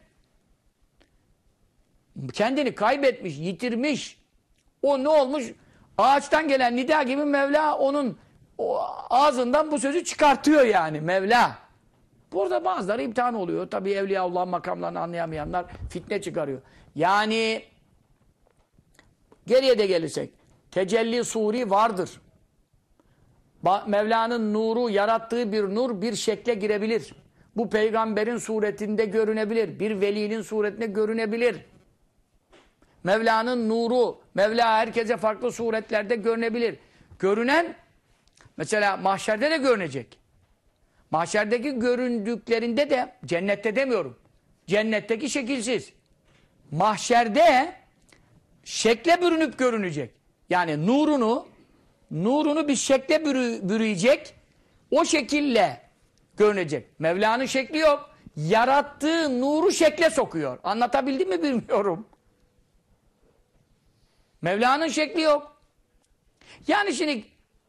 Speaker 1: Kendini kaybetmiş, yitirmiş. O ne olmuş? Ağaçtan gelen nida gibi Mevla onun ağzından bu sözü çıkartıyor yani Mevla. Burada bazıları imtihan oluyor. Tabii Evliyaullah'ın makamlarını anlayamayanlar fitne çıkarıyor. Yani geriye de gelirsek tecelli suri vardır. Mevla'nın nuru, yarattığı bir nur bir şekle girebilir. Bu peygamberin suretinde görünebilir. Bir velinin suretinde görünebilir. Mevla'nın nuru, Mevla herkese farklı suretlerde görünebilir. Görünen, mesela mahşerde de görünecek. Mahşerdeki göründüklerinde de, cennette demiyorum, cennetteki şekilsiz. Mahşerde şekle bürünüp görünecek. Yani nurunu bir şekle bürüyecek, o şekille görünecek. Mevla'nın şekli yok. Yarattığı nuru şekle sokuyor. Anlatabildim mi bilmiyorum. Mevla'nın şekli yok. Yani şimdi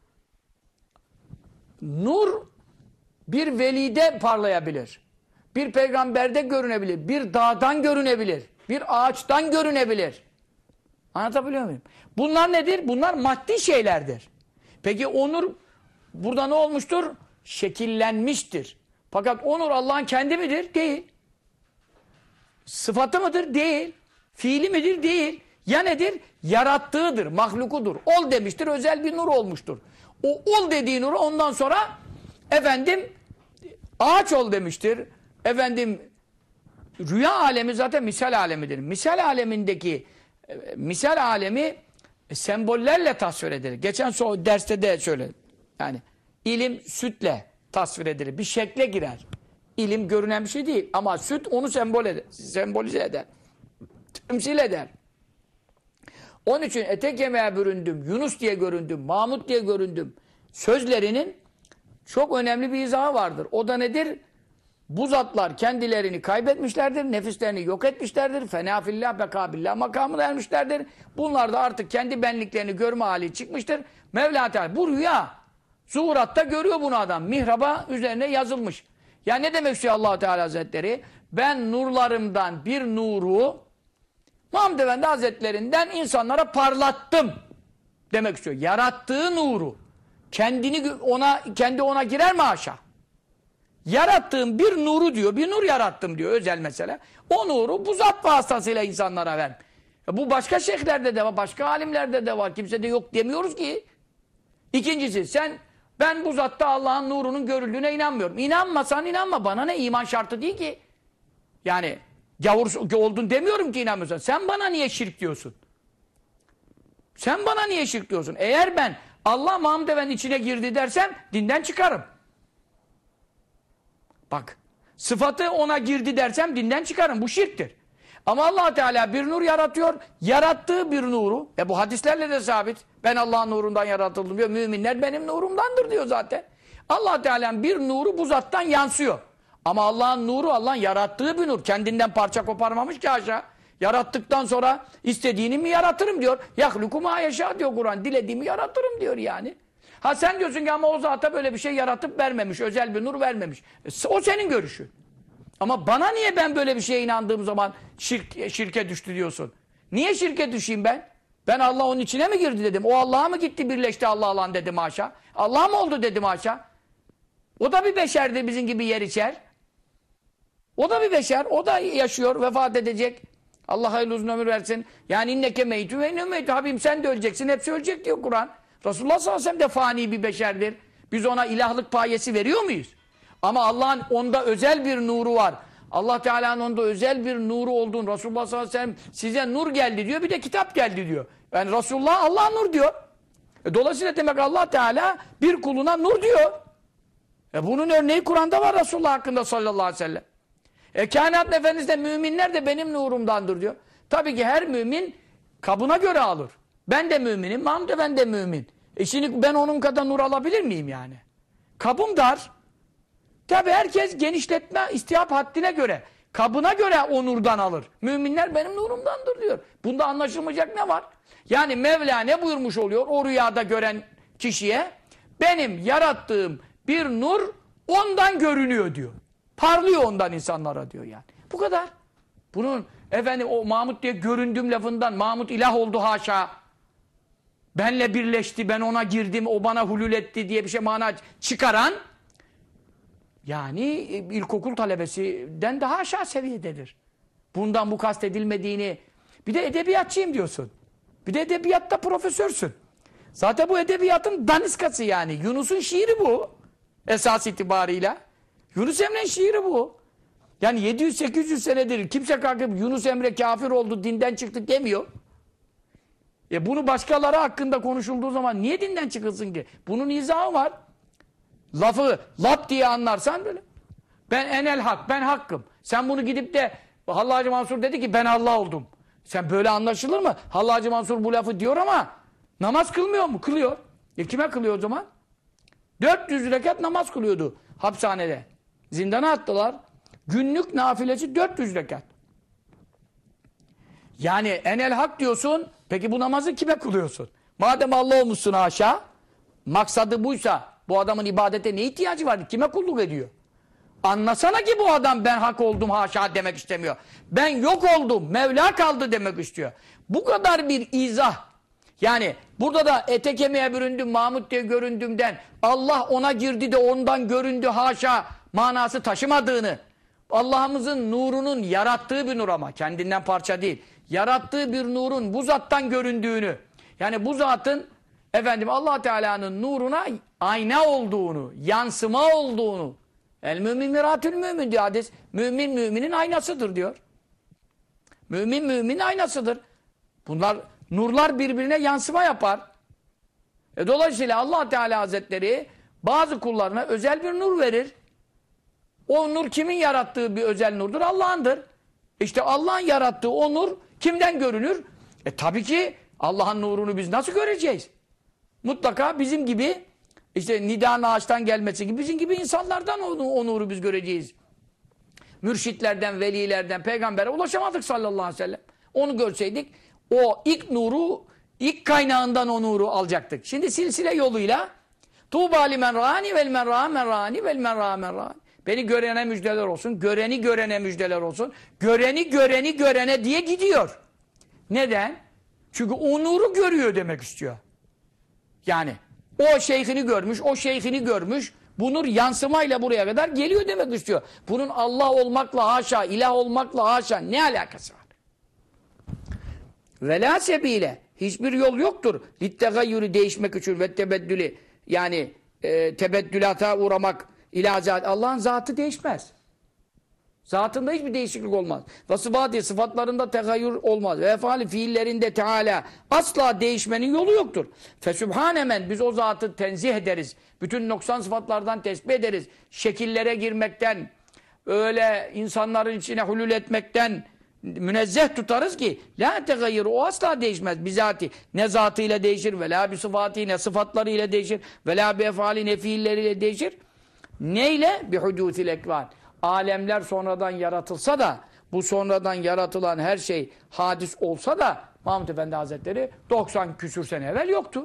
Speaker 1: nur bir velide parlayabilir. Bir peygamberde görünebilir. Bir dağdan görünebilir. Bir ağaçtan görünebilir. Anlatabiliyor muyum? Bunlar nedir? Bunlar maddi şeylerdir. Peki o nur burada ne olmuştur? Şekillenmiştir. Fakat o nur Allah'ın kendi midir? Değil. Sıfatı mıdır? Değil. Fiili midir? Değil. Ya nedir? Yarattığıdır, mahlukudur. Ol demiştir, özel bir nur olmuştur. O ol dediği nuru ondan sonra ağaç ol demiştir. Rüya alemi zaten misal alemidir. Misal alemindeki misal alemi sembollerle tasvir edilir. Geçen derste de söyledim. Yani ilim sütle tasvir edilir. Bir şekle girer. İlim görünen bir şey değil. Ama süt onu sembolize eder. Temsil eder. Onun için etek yemeğe büründüm, Yunus diye göründüm, Mahmud diye göründüm. Sözlerinin çok önemli bir izahı vardır. O da nedir? Bu zatlar kendilerini kaybetmişlerdir, nefislerini yok etmişlerdir. Fena fillah bekabillah makamına ermişlerdir. Bunlar da artık kendi benliklerini görme hali çıkmıştır. Mevla Teala bu rüya. Zuhuratta görüyor bunu adam. Mihraba üzerine yazılmış. Ya ne demek istiyor Allah Teala Hazretleri? Ben nurlarımdan bir nuru Mahmud Efendi Hazretlerinden insanlara parlattım demek istiyor. Yarattığı nuru. Kendi ona girer mi haşa? Yarattığım bir nuru diyor. Bir nur yarattım diyor özel mesele. O nuru bu zat vasıtasıyla insanlara ver. Bu başka şeyhlerde de var. Başka alimlerde de var. Kimse de yok demiyoruz ki. İkincisi ben bu zatta Allah'ın nurunun görüldüğüne inanmıyorum. İnanmasan inanma. Bana ne? İman şartı değil ki. Yani gavur oldun demiyorum ki inanmıyorsan. Sen bana niye şirk diyorsun? Sen bana niye şirk diyorsun? Eğer ben Allah Mahmud Efendi içine girdi dersem dinden çıkarım. Bak. Sıfatı ona girdi dersem dinden çıkarım. Bu şirktir. Ama Allah Teala bir nur yaratıyor. Yarattığı bir nuru. Bu hadislerle de sabit. Ben Allah'ın nurundan yaratıldım diyor. Müminler benim nurumdandır diyor zaten. Allah Teala'nın bir nuru bu zattan yansıyor. Ama Allah'ın nuru Allah'ın yarattığı bir nur. Kendinden parça koparmamış ki haşa. Yarattıktan sonra istediğini mi yaratırım diyor. Yahluku ma yeşâ diyor Kur'an. Dilediğimi yaratırım diyor yani. Ha sen diyorsun ki ama o zata böyle bir şey yaratıp vermemiş. Özel bir nur vermemiş. O senin görüşün. Ama bana niye ben böyle bir şeye inandığım zaman şirke düştü diyorsun? Niye şirke düşeyim ben? Ben Allah onun içine mi girdi dedim. O Allah'a mı gitti birleşti Allah'la dedim haşa. Allah mı oldu dedim haşa. O da bir beşerdi bizim gibi yer içer. O da bir beşer. O da yaşıyor. Vefat edecek. Allah hayırlı uzun ömür versin. Yani inneke meytü ve inneke meytü. Habibim sen de öleceksin. Hepsi ölecek diyor Kur'an. Resulullah sallallahu aleyhi ve sellem de fani bir beşerdir. Biz ona ilahlık payesi veriyor muyuz? Ama Allah'ın onda özel bir nuru var. Allah Teala'nın onda özel bir nuru olduğunu Resulullah sallallahu aleyhi ve sellem size nur geldi diyor. Bir de kitap geldi diyor. Yani Resulullah Allah nur diyor. Dolayısıyla demek Allah Teala bir kuluna nur diyor. Bunun örneği Kur'an'da var Resulullah hakkında sallallahu aleyhi ve sellem. Kainat Efendisi de müminler de benim nurumdandır diyor. Tabii ki her mümin kabına göre alır. Ben de müminim, Mahmud Efendi de mümin. Şimdi ben onun kadar nur alabilir miyim yani? Kabım dar. Tabii herkes genişletme istihap haddine göre, kabına göre o nurdan alır. Müminler benim nurumdandır diyor. Bunda anlaşılmayacak ne var? Yani Mevla ne buyurmuş oluyor? O rüyada gören kişiye benim yarattığım bir nur ondan görünüyor diyor. Parlıyor ondan insanlara diyor yani. Bu kadar. Bunun efendim o Mahmud diye göründüğüm lafından Mahmud ilah oldu haşa. Benle birleşti, ben ona girdim, o bana hulul etti diye bir şey mana çıkaran yani ilkokul talebesinden daha aşağı seviyededir. Bundan bu kastedilmediğini bir de edebiyatçıyım diyorsun. Bir de edebiyatta profesörsün. Zaten bu edebiyatın daniskası yani. Yunus'un şiiri bu. Esas itibarıyla. Yunus Emre'nin şiiri bu. Yani 700-800 senedir kimse kalkıp Yunus Emre kafir oldu, dinden çıktı demiyor. Bunu başkaları hakkında konuşulduğu zaman niye dinden çıkılsın ki? Bunun izahı var. Lafı lap diye anlarsan böyle. Ben enel hak, ben hakkım. Sen bunu gidip de Hallacı Mansur dedi ki ben Allah oldum. Sen böyle anlaşılır mı? Hallacı Mansur bu lafı diyor ama namaz kılmıyor mu? Kılıyor. Kime kılıyor o zaman? 400 rekat namaz kılıyordu hapishanede. Zindana attılar. Günlük nafilesi 400 rekat. Yani enel hak diyorsun. Peki bu namazı kime kılıyorsun? Madem Allah olmuşsun haşa, maksadı buysa bu adamın ibadete ne ihtiyacı var? Kime kulluk ediyor? Anlasana ki bu adam ben hak oldum haşa demek istemiyor. Ben yok oldum, Mevla kaldı demek istiyor. Bu kadar bir izah. Yani burada da ete kemiğe büründüm, Mahmud diye göründüğümden Allah ona girdi de ondan göründü haşa manası taşımadığını, Allah'ımızın nurunun yarattığı bir nur ama kendinden parça değil. Yarattığı bir nurun bu zattan göründüğünü, yani bu zatın efendim Allah Teala'nın nuruna ayna olduğunu, yansıma olduğunu, el mümin miratül mümin diyor hadis. Mümin müminin aynasıdır diyor. Mümin müminin aynasıdır. Bunlar nurlar birbirine yansıma yapar. Dolayısıyla Allah Teala Hazretleri bazı kullarına özel bir nur verir. O nur kimin yarattığı bir özel nurdur? Allah'ındır. İşte Allah'ın yarattığı o nur kimden görünür? Tabii ki Allah'ın nurunu biz nasıl göreceğiz? Mutlaka bizim gibi işte nida ağaçtan gelmesi gibi bizim gibi insanlardan o nuru biz göreceğiz. Mürşitlerden, velilerden, peygambere ulaşamadık sallallahu aleyhi ve sellem. Onu görseydik o ilk nuru, ilk kaynağından o nuru alacaktık. Şimdi silsile yoluyla Tuğba limen râni vel men râ men râni vel men râ men râni. Beni görene müjdeler olsun, göreni görene müjdeler olsun. Göreni göreni görene diye gidiyor. Neden? Çünkü o nuru görüyor demek istiyor. Yani o şeyhini görmüş, o şeyhini görmüş. Bu nur yansımayla buraya kadar geliyor demek istiyor. Bunun Allah olmakla haşa, ilah olmakla haşa ne alakası var? Velâ sebîle. Hiçbir yol yoktur. Littegayyürü değişmek için ve tebeddülü. Yani tebeddülata uğramak. Allah'ın zatı değişmez. Zatında hiçbir değişiklik olmaz. Ve sıfatı, sıfatlarında tegayyür olmaz. Ve efali fiillerinde Teala asla değişmenin yolu yoktur. Fesübhanemen biz o zatı tenzih ederiz. Bütün noksan sıfatlardan tesbih ederiz. Şekillere girmekten, öyle insanların içine hulul etmekten münezzeh tutarız ki la tegayyür o asla değişmez. Bizati ne zatıyla değişir ve la bi sıfatı ne sıfatlarıyla değişir ve la bi efali ne fiilleriyle değişir. Neyle? Bi hudûsil ekvân. Alemler sonradan yaratılsa da bu sonradan yaratılan her şey hadis olsa da Mahmud Efendi Hazretleri 90 küsür sene evvel yoktu.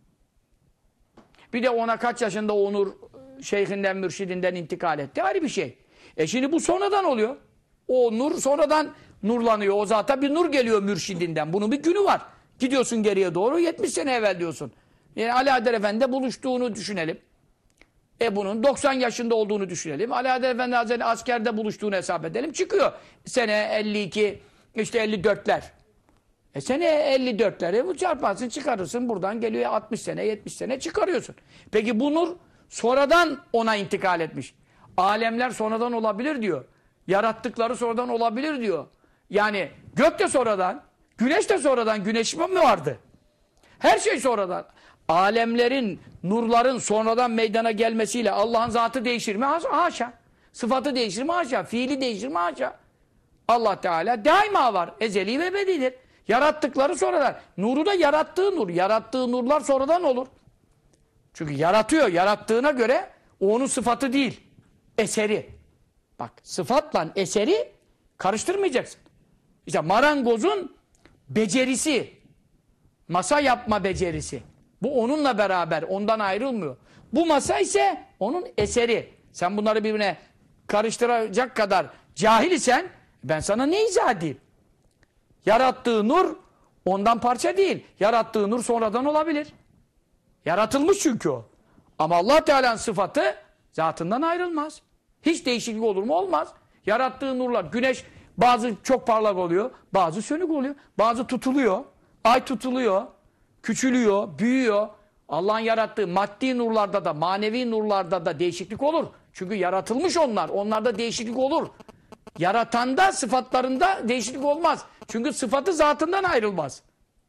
Speaker 1: Bir de ona kaç yaşında Onur şeyhinden, mürşidinden intikal etti. Ayrı bir şey. Şimdi bu sonradan oluyor. O nur sonradan nurlanıyor. O zata bir nur geliyor mürşidinden. Bunun bir günü var. Gidiyorsun geriye doğru 70 sene evvel diyorsun. Yani Ali Adel Efendi'de buluştuğunu düşünelim. Bunun 90 yaşında olduğunu düşünelim. Ali Adel Efendi Hazretleri askerde buluştuğunu hesap edelim. Çıkıyor. Sene 52, işte 54'ler. Sene 54'leri bu çarparsın çıkarırsın. Buradan geliyor 60 sene, 70 sene çıkarıyorsun. Peki bu nur sonradan ona intikal etmiş. Alemler sonradan olabilir diyor. Yarattıkları sonradan olabilir diyor. Yani gök de sonradan, güneş de sonradan. Güneş mi vardı? Her şey sonradan. Alemlerin, nurların sonradan meydana gelmesiyle Allah'ın zatı değişir mi? Haşa. Sıfatı değişir mi? Haşa. Fiili değişir mi? Haşa. Allah Teala daima var. Ezeli ve ebedidir. Yarattıkları sonradan. Nuru da yarattığı nur. Yarattığı nurlar sonradan olur. Çünkü yaratıyor. Yarattığına göre o onun sıfatı değil. Eseri. Bak sıfatla eseri karıştırmayacaksın. İşte marangozun becerisi. Masa yapma becerisi. Bu onunla beraber, ondan ayrılmıyor. Bu masa ise onun eseri. Sen bunları birbirine karıştıracak kadar cahil isen ben sana ne izah edeyim? Yarattığı nur ondan parça değil. Yarattığı nur sonradan olabilir. Yaratılmış çünkü o. Ama Allah Teala'nın sıfatı zatından ayrılmaz. Hiç değişiklik olur mu? Olmaz. Yarattığı nurlar, güneş bazı çok parlak oluyor, bazı sönük oluyor, bazı tutuluyor, ay tutuluyor, küçülüyor, büyüyor. Allah'ın yarattığı maddi nurlarda da, manevi nurlarda da değişiklik olur. Çünkü yaratılmış onlar, onlarda değişiklik olur. Yaratanda, sıfatlarında değişiklik olmaz. Çünkü sıfatı zatından ayrılmaz.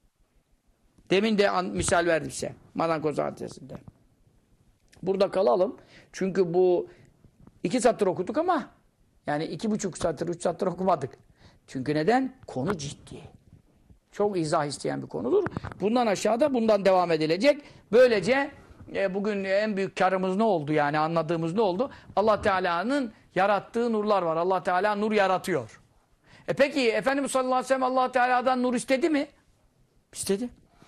Speaker 1: Demin de misal verdim size. Marangoz hadisesinde. Burada kalalım. Çünkü bu 2 satır okuduk ama yani 2,5 satır, 3 satır okumadık. Çünkü neden? Konu ciddi. Çok izah isteyen bir konudur. Bundan aşağıda bundan devam edilecek. Böylece bugün en büyük karımız ne oldu yani anladığımız ne oldu? Allah Teala'nın yarattığı nurlar var. Allah Teala nur yaratıyor. Peki Efendimiz sallallahu aleyhi ve sellem Allah Teala'dan nur istedi mi? İstedi.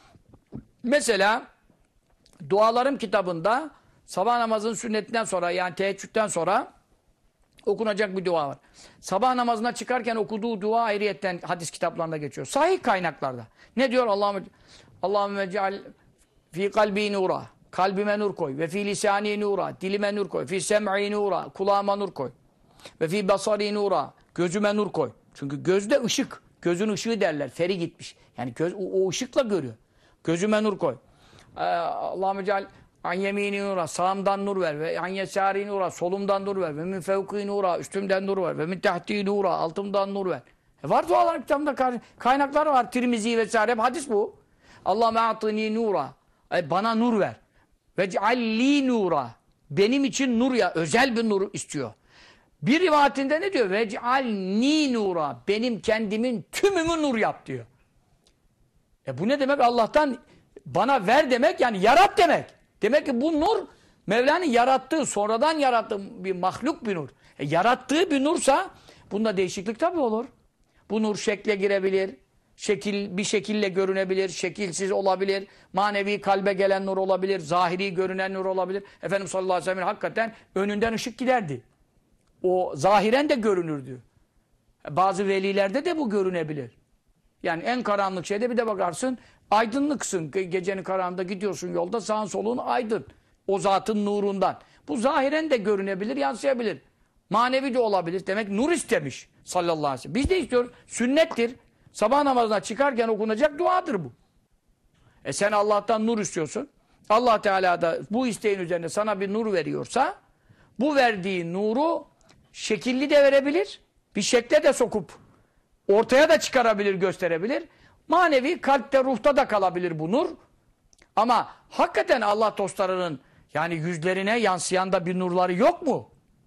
Speaker 1: Mesela Dualarım kitabında sabah namazının sünnetinden sonra yani teheccüden sonra okunacak bir dua var. Sabah namazına çıkarken okuduğu dua ayrıyetten hadis kitaplarında geçiyor. Sahih kaynaklarda. Ne diyor? Allahümme ceal fi kalbi nura. Kalbime nur koy. Ve fi lisani nura. Dilime nur koy. Fi sem'i nura. Kulağıma nur koy. Ve fi basari nura. Gözüme nur koy. Çünkü gözde ışık. Gözün ışığı derler. Feri gitmiş. Yani göz o ışıkla görüyor. Gözüme nur koy. Allahümme ceal an yemini nura, sağımdan nur ver ve an yesari nura, solumdan nur ver ve min fevki nura, üstümden nur ver ve min tahti nura, altımdan nur ver. Var duaların kitabında kaynaklar var. Tirmizi vesaire hep hadis bu. Allahümme a'tini nura. Bana nur ver. Ve cealli nura. Benim için nur ya, özel bir nur istiyor. Bir rivayetinde ne diyor? Ve cealni nura. Benim kendimin tümümü nur yap diyor. Bu ne demek? Allah'tan bana ver demek yani yarat demek. Demek ki bu nur Mevla'nın yarattığı, sonradan yarattığı bir mahluk bir nur. Yarattığı bir nursa bunda değişiklik tabii olur. Bu nur şekle girebilir, bir şekille görünebilir, şekilsiz olabilir, manevi kalbe gelen nur olabilir, zahiri görünen nur olabilir. Efendimiz sallallahu aleyhi ve sellem hakikaten önünden ışık giderdi. O zahiren de görünürdü. Bazı velilerde de bu görünebilir. Yani en karanlık şeyde bir de bakarsın aydınlıksın. Gecenin karanlığında gidiyorsun yolda sağın soluğun aydın. O zatın nurundan. Bu zahiren de görünebilir, yansıyabilir. Manevi de olabilir. Demek nur istemiş sallallahu aleyhi ve sellem. Biz de istiyoruz. Sünnettir. Sabah namazına çıkarken okunacak duadır bu. Sen Allah'tan nur istiyorsun. Allah Teala da bu isteğin üzerine sana bir nur veriyorsa bu verdiği nuru şekilli de verebilir. Bir şekle de sokup ortaya da çıkarabilir, gösterebilir. Manevi kalpte, ruhta da kalabilir bu nur. Ama hakikaten Allah dostlarının yani yüzlerine yansıyan da bir nurları yok mu?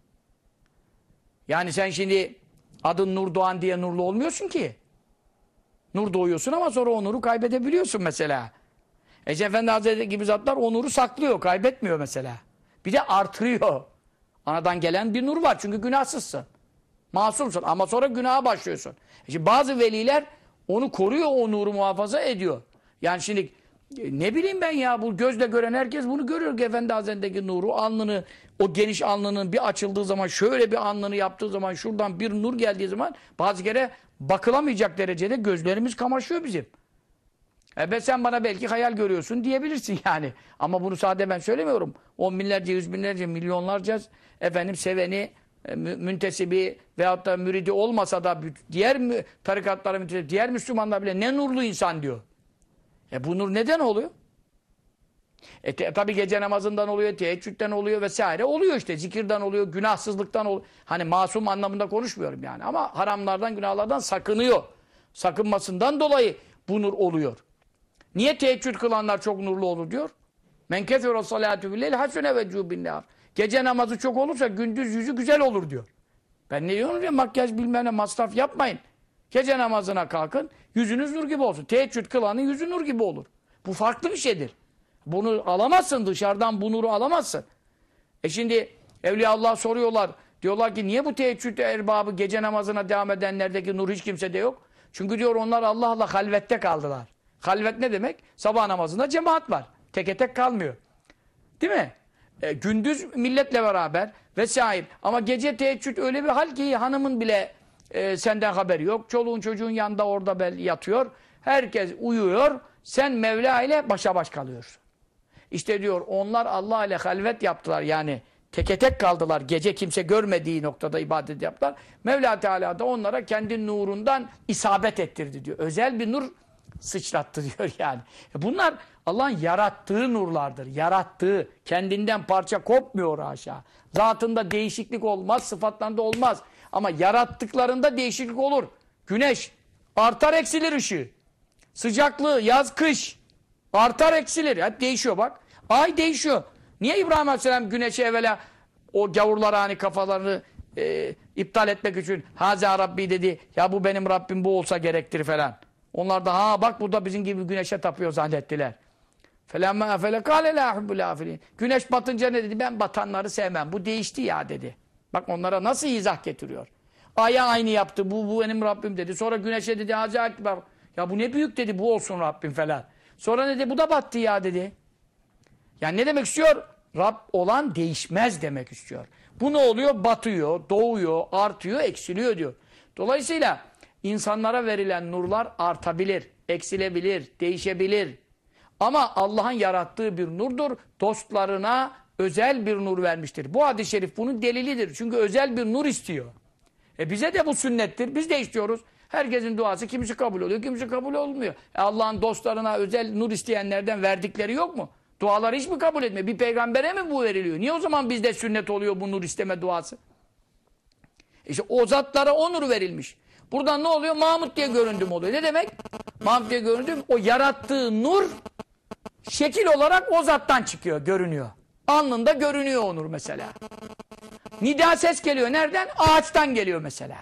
Speaker 1: Yani sen şimdi adın Nur Doğan diye nurlu olmuyorsun ki. Nur doğuyorsun ama sonra o nuru kaybedebiliyorsun mesela. Efendi Hazretleri gibi zatlar o nuru saklıyor, kaybetmiyor mesela. Bir de artırıyor. Anadan gelen bir nur var çünkü günahsızsın. Masumsun ama sonra günaha başlıyorsun. Şimdi bazı veliler onu koruyor, o nuru muhafaza ediyor. Yani şimdi ne bileyim ben ya bu gözle gören herkes bunu görüyor ki Efendi Hazretleri'ndeki nuru, alnını, o geniş alnının bir açıldığı zaman şöyle bir alnını yaptığı zaman şuradan bir nur geldiği zaman bazı kere bakılamayacak derecede gözlerimiz kamaşıyor bizim. Sen bana belki hayal görüyorsun diyebilirsin yani. Ama bunu sadece ben söylemiyorum. 10 binlerce, 100 binlerce, milyonlarca seveni, müntesibi veyahut da müridi olmasa da diğer tarikatlara müntesibi, diğer Müslümanlar bile ne nurlu insan diyor. Bu nur neden oluyor? Tabi gece namazından oluyor, teheccüden oluyor vesaire. Oluyor işte. Zikirden oluyor, günahsızlıktan oluyor. Hani masum anlamında konuşmuyorum yani. Ama haramlardan, günahlardan sakınıyor. Sakınmasından dolayı bu nur oluyor. Niye teheccüd kılanlar çok nurlu olur diyor? Men kefere salatu billeyl hasune vecu binnâr. Gece namazı çok olursa gündüz yüzü güzel olur diyor. Ben ne diyorum ya makyaj bilmem ne masraf yapmayın. Gece namazına kalkın yüzünüz nur gibi olsun. Teheccüd kılanın yüzü nur gibi olur. Bu farklı bir şeydir. Bunu alamazsın dışarıdan bu nuru alamazsın. Şimdi Evliyaullah soruyorlar. Diyorlar ki niye bu teheccüd erbabı gece namazına devam edenlerdeki nur hiç kimsede yok? Çünkü diyor onlar Allah'la halvette kaldılar. Halvet ne demek? Sabah namazında cemaat var. Teke tek kalmıyor. Değil mi? Gündüz milletle beraber vesaire. Ama gece teheccüd öyle bir hal ki hanımın bile senden haberi yok. Çoluğun çocuğun yanında orada yatıyor. Herkes uyuyor. Sen Mevla ile başa baş kalıyorsun. İşte diyor onlar Allah ile halvet yaptılar. Yani teke tek kaldılar. Gece kimse görmediği noktada ibadet yaptılar. Mevla Teala da onlara kendi nurundan isabet ettirdi diyor. Özel bir nur sıçrattı diyor yani. Bunlar Allah'ın yarattığı nurlardır. Yarattığı. Kendinden parça kopmuyor aşağı. Zatında değişiklik olmaz. Sıfatlarında olmaz. Ama yarattıklarında değişiklik olur. Güneş artar eksilir ışığı. Sıcaklığı yaz kış artar eksilir. Hep değişiyor bak. Ay değişiyor. Niye İbrahim Aleyhisselam güneşi evvela o gavurlara hani kafalarını iptal etmek için Haza Rabbi dedi. Ya bu benim Rabbim bu olsa gerektir falan. Onlar da ha bak burada bizim gibi güneşe tapıyor zannettiler. Felemma afele kâle lâ hubbul âfilîn. Güneş batınca ne dedi? Ben batanları sevmem. Bu değişti ya dedi. Bak onlara nasıl izah getiriyor. Ay'a aynı yaptı. Bu benim Rabbim dedi. Sonra güneşe dedi Haza Ekber. Ya bu ne büyük dedi. Bu olsun Rabbim falan. Sonra ne dedi? Bu da battı ya dedi. Yani ne demek istiyor? Rab olan değişmez demek istiyor. Bu ne oluyor? Batıyor, doğuyor, artıyor, eksiliyor diyor. Dolayısıyla insanlara verilen nurlar artabilir, eksilebilir, değişebilir. Ama Allah'ın yarattığı bir nurdur. Dostlarına özel bir nur vermiştir. Bu hadis-i şerif bunun delilidir. Çünkü özel bir nur istiyor. Bize de bu sünnettir. Biz de istiyoruz. Herkesin duası kimisi kabul oluyor, kimisi kabul olmuyor. Allah'ın dostlarına özel nur isteyenlerden verdikleri yok mu? Duaları hiç mi kabul etmiyor? Bir peygambere mi bu veriliyor? Niye o zaman bizde sünnet oluyor bu nur isteme duası? İşte o zatlara o nur verilmiş. Buradan ne oluyor? Mahmud diye göründüm oluyor. Ne demek? Mahmud diye göründüm. O yarattığı nur şekil olarak o zattan çıkıyor, görünüyor. Alnında görünüyor o nur mesela. Nida ses geliyor. Nereden? Ağaçtan geliyor mesela.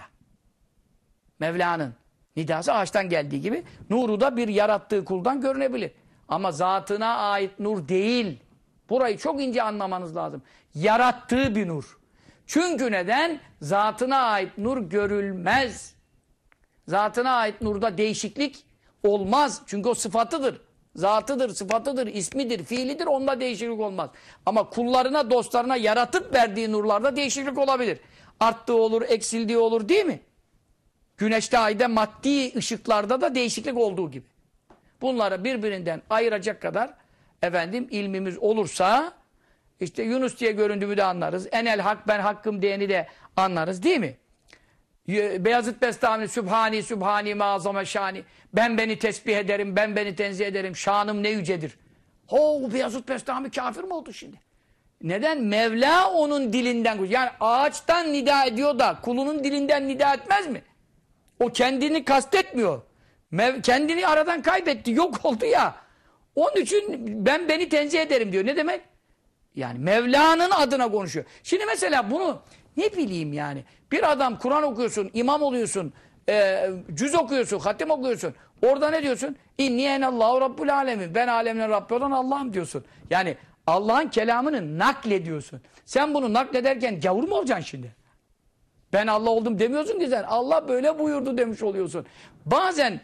Speaker 1: Mevla'nın nidası ağaçtan geldiği gibi nuru da bir yarattığı kuldan görünebilir. Ama zatına ait nur değil. Burayı çok ince anlamanız lazım. Yarattığı bir nur. Çünkü neden? Zatına ait nur görülmez. Zatına ait nurda değişiklik olmaz. Çünkü o sıfatıdır. Zatıdır, sıfatıdır, ismidir, fiilidir. Onda değişiklik olmaz. Ama kullarına, dostlarına yaratıp verdiği nurlarda değişiklik olabilir. Arttığı olur, eksildiği olur değil mi? Güneşte, ayda, maddi ışıklarda da değişiklik olduğu gibi. Bunları birbirinden ayıracak kadar ilmimiz olursa işte Yunus diye göründüğümü de anlarız. Enel hak ben hakkım diyeni de anlarız değil mi? Beyazıt Bestami Sübhani Sübhani Mâzame Şani. Ben beni tesbih ederim, ben beni tenzih ederim. Şanım ne yücedir. Beyazıt Bestami kafir mi oldu şimdi? Neden? Mevla onun dilinden. Yani ağaçtan nida ediyor da kulunun dilinden nida etmez mi? O kendini kastetmiyor. Kendini aradan kaybetti, yok oldu ya. Onun için ben beni tenzih ederim diyor. Ne demek? Yani Mevla'nın adına konuşuyor. Şimdi mesela bunu ne bileyim yani. Bir adam Kur'an okuyorsun, imam oluyorsun, cüz okuyorsun, hatim okuyorsun. Orada ne diyorsun? İnni enallahu rabbul alemin. Ben alemlerin Rabbi olan Allah'ım diyorsun. Yani Allah'ın kelamını naklediyorsun. Sen bunu naklederken gavur mu olacaksın şimdi? Ben Allah oldum demiyorsun ki sen. Allah böyle buyurdu demiş oluyorsun. Bazen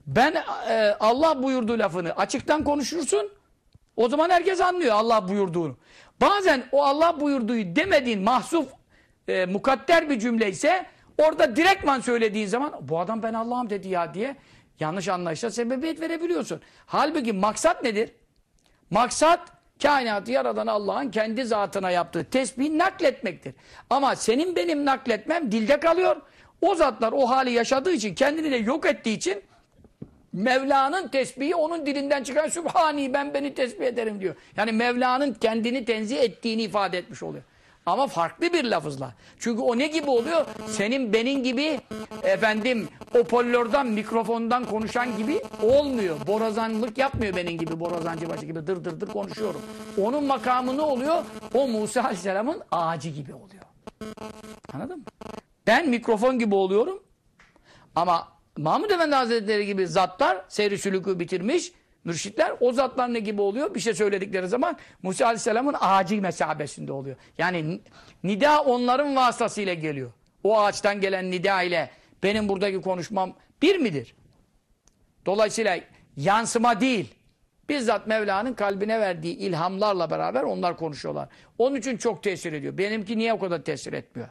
Speaker 1: Allah buyurduğu lafını açıktan konuşursun. O zaman herkes anlıyor Allah buyurduğunu. Bazen o Allah buyurduğu demediğin mahsuf, mukadder bir cümle ise orada direktman söylediğin zaman bu adam ben Allah'ım dedi ya diye yanlış anlayışa sebebiyet verebiliyorsun. Halbuki maksat nedir? Maksat kainatı yaradan Allah'ın kendi zatına yaptığı tesbihi nakletmektir. Ama senin benim nakletmem dilde kalıyor. O zatlar o hali yaşadığı için, kendini de yok ettiği için Mevla'nın tesbihi onun dilinden çıkan Sübhani ben beni tesbih ederim diyor. Yani Mevla'nın kendini tenzih ettiğini ifade etmiş oluyor. Ama farklı bir lafızla. Çünkü o ne gibi oluyor? Senin benim gibi hoparlörden, mikrofondan konuşan gibi olmuyor. Borazanlık yapmıyor benim gibi, borazancı başı gibi dır dır dır konuşuyorum. Onun makamı ne oluyor? O Musa Aleyhisselam'ın ağacı gibi oluyor. Anladın mı? Ben mikrofon gibi oluyorum ama Mahmud Efendi Hazretleri gibi zatlar seyri sülükü bitirmiş mürşitler o zatlar ne gibi oluyor? Bir şey söyledikleri zaman Musa Aleyhisselam'ın ağacı mesabesinde oluyor. Yani nida onların vasıtasıyla geliyor. O ağaçtan gelen nida ile benim buradaki konuşmam bir midir? Dolayısıyla yansıma değil. Bizzat Mevla'nın kalbine verdiği ilhamlarla beraber onlar konuşuyorlar. Onun için çok tesir ediyor. Benimki niye o kadar tesir etmiyor?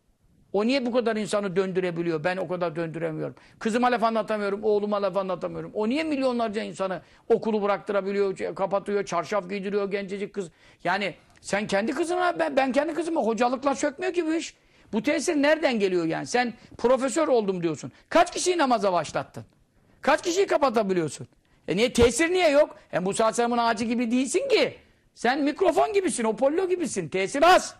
Speaker 1: O niye bu kadar insanı döndürebiliyor? Ben o kadar döndüremiyorum. Kızıma laf anlatamıyorum, oğluma laf anlatamıyorum. O niye milyonlarca insanı okulu bıraktırabiliyor, kapatıyor, çarşaf giydiriyor gencecik kız? Yani sen kendi kızına, ben kendi kızıma hocalıkla çökmüyor ki bu iş. Bu tesir nereden geliyor yani? Sen profesör oldum diyorsun. Kaç kişiyi namaza başlattın? Kaç kişiyi kapatabiliyorsun? Niye tesir niye yok? Musa Aleyhisselam'ın ağacı gibi değilsin ki. Sen mikrofon gibisin, Apollo gibisin. Tesir az.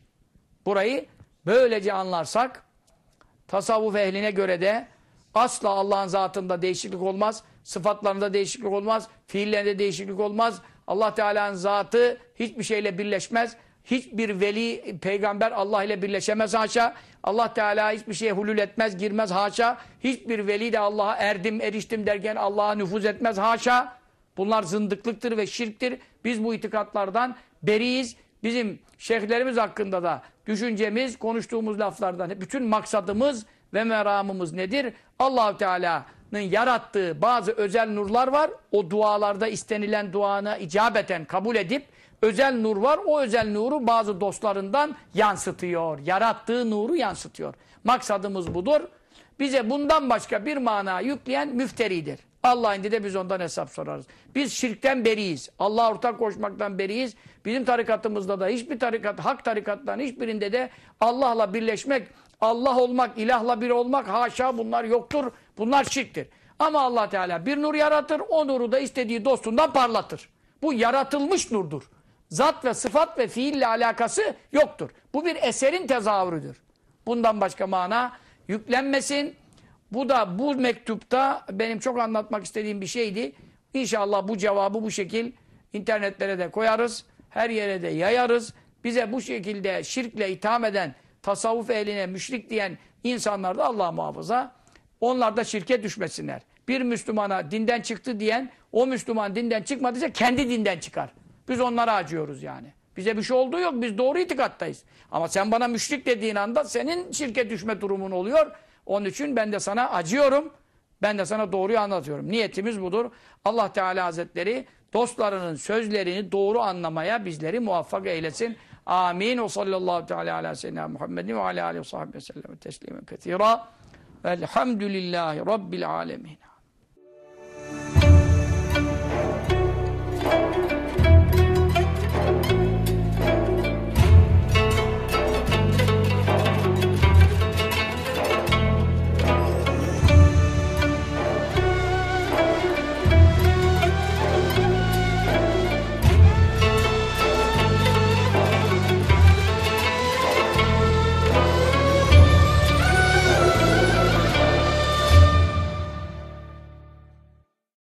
Speaker 1: Burayı böylece anlarsak tasavvuf ehline göre de asla Allah'ın zatında değişiklik olmaz. Sıfatlarında değişiklik olmaz. Fiillerinde değişiklik olmaz. Allah Teala'nın zatı hiçbir şeyle birleşmez. Hiçbir veli, peygamber Allah ile birleşemez haşa. Allah Teala hiçbir şeye hulul etmez, girmez haşa. Hiçbir veli de Allah'a erdim, eriştim derken Allah'a nüfuz etmez haşa. Bunlar zındıklıktır ve şirktir. Biz bu itikatlardan beriyiz. Bizim şeyhlerimiz hakkında da düşüncemiz, konuştuğumuz laflardan bütün maksadımız ve meramımız nedir? Allah-u Teala'nın yarattığı bazı özel nurlar var. O dualarda istenilen duana icabeten kabul edip özel nur var. O özel nuru bazı dostlarından yansıtıyor. Yarattığı nuru yansıtıyor. Maksadımız budur. Bize bundan başka bir mana yükleyen müfteridir. Allah indinde biz ondan hesap sorarız. Biz şirkten beriyiz. Allah'a ortak koşmaktan beriyiz. Bizim tarikatımızda da hiçbir tarikat, hak tarikatların hiçbirinde de Allah'la birleşmek, Allah olmak, ilahla bir olmak haşa bunlar yoktur. Bunlar şirktir. Ama Allah Teala bir nur yaratır, o nuru da istediği dostundan parlatır. Bu yaratılmış nurdur. Zat ve sıfat ve fiille alakası yoktur. Bu bir eserin tezahürüdür. Bundan başka mana yüklenmesin. Bu da bu mektupta benim çok anlatmak istediğim bir şeydi. İnşallah bu cevabı bu şekil internetlere de koyarız. Her yere de yayarız. Bize bu şekilde şirkle itham eden, tasavvuf ehline müşrik diyen insanlar da Allah muhafaza. Onlar da şirke düşmesinler. Bir Müslümana dinden çıktı diyen, o Müslüman dinden çıkmadıysa kendi dinden çıkar. Biz onlara acıyoruz yani. Bize bir şey olduğu yok. Biz doğru itikattayız. Ama sen bana müşrik dediğin anda senin şirke düşme durumun oluyor. Onun için ben de sana acıyorum. Ben de sana doğruyu anlatıyorum. Niyetimiz budur. Allah Teala Hazretleri dostlarının sözlerini doğru anlamaya bizleri muvaffak eylesin. Amin. O sallallahu teala ala seyyidina Muhammedin ve ala aleyhi ve sahbihi ve sellem teslimen kethira. Velhamdülillahi Rabbil alemin.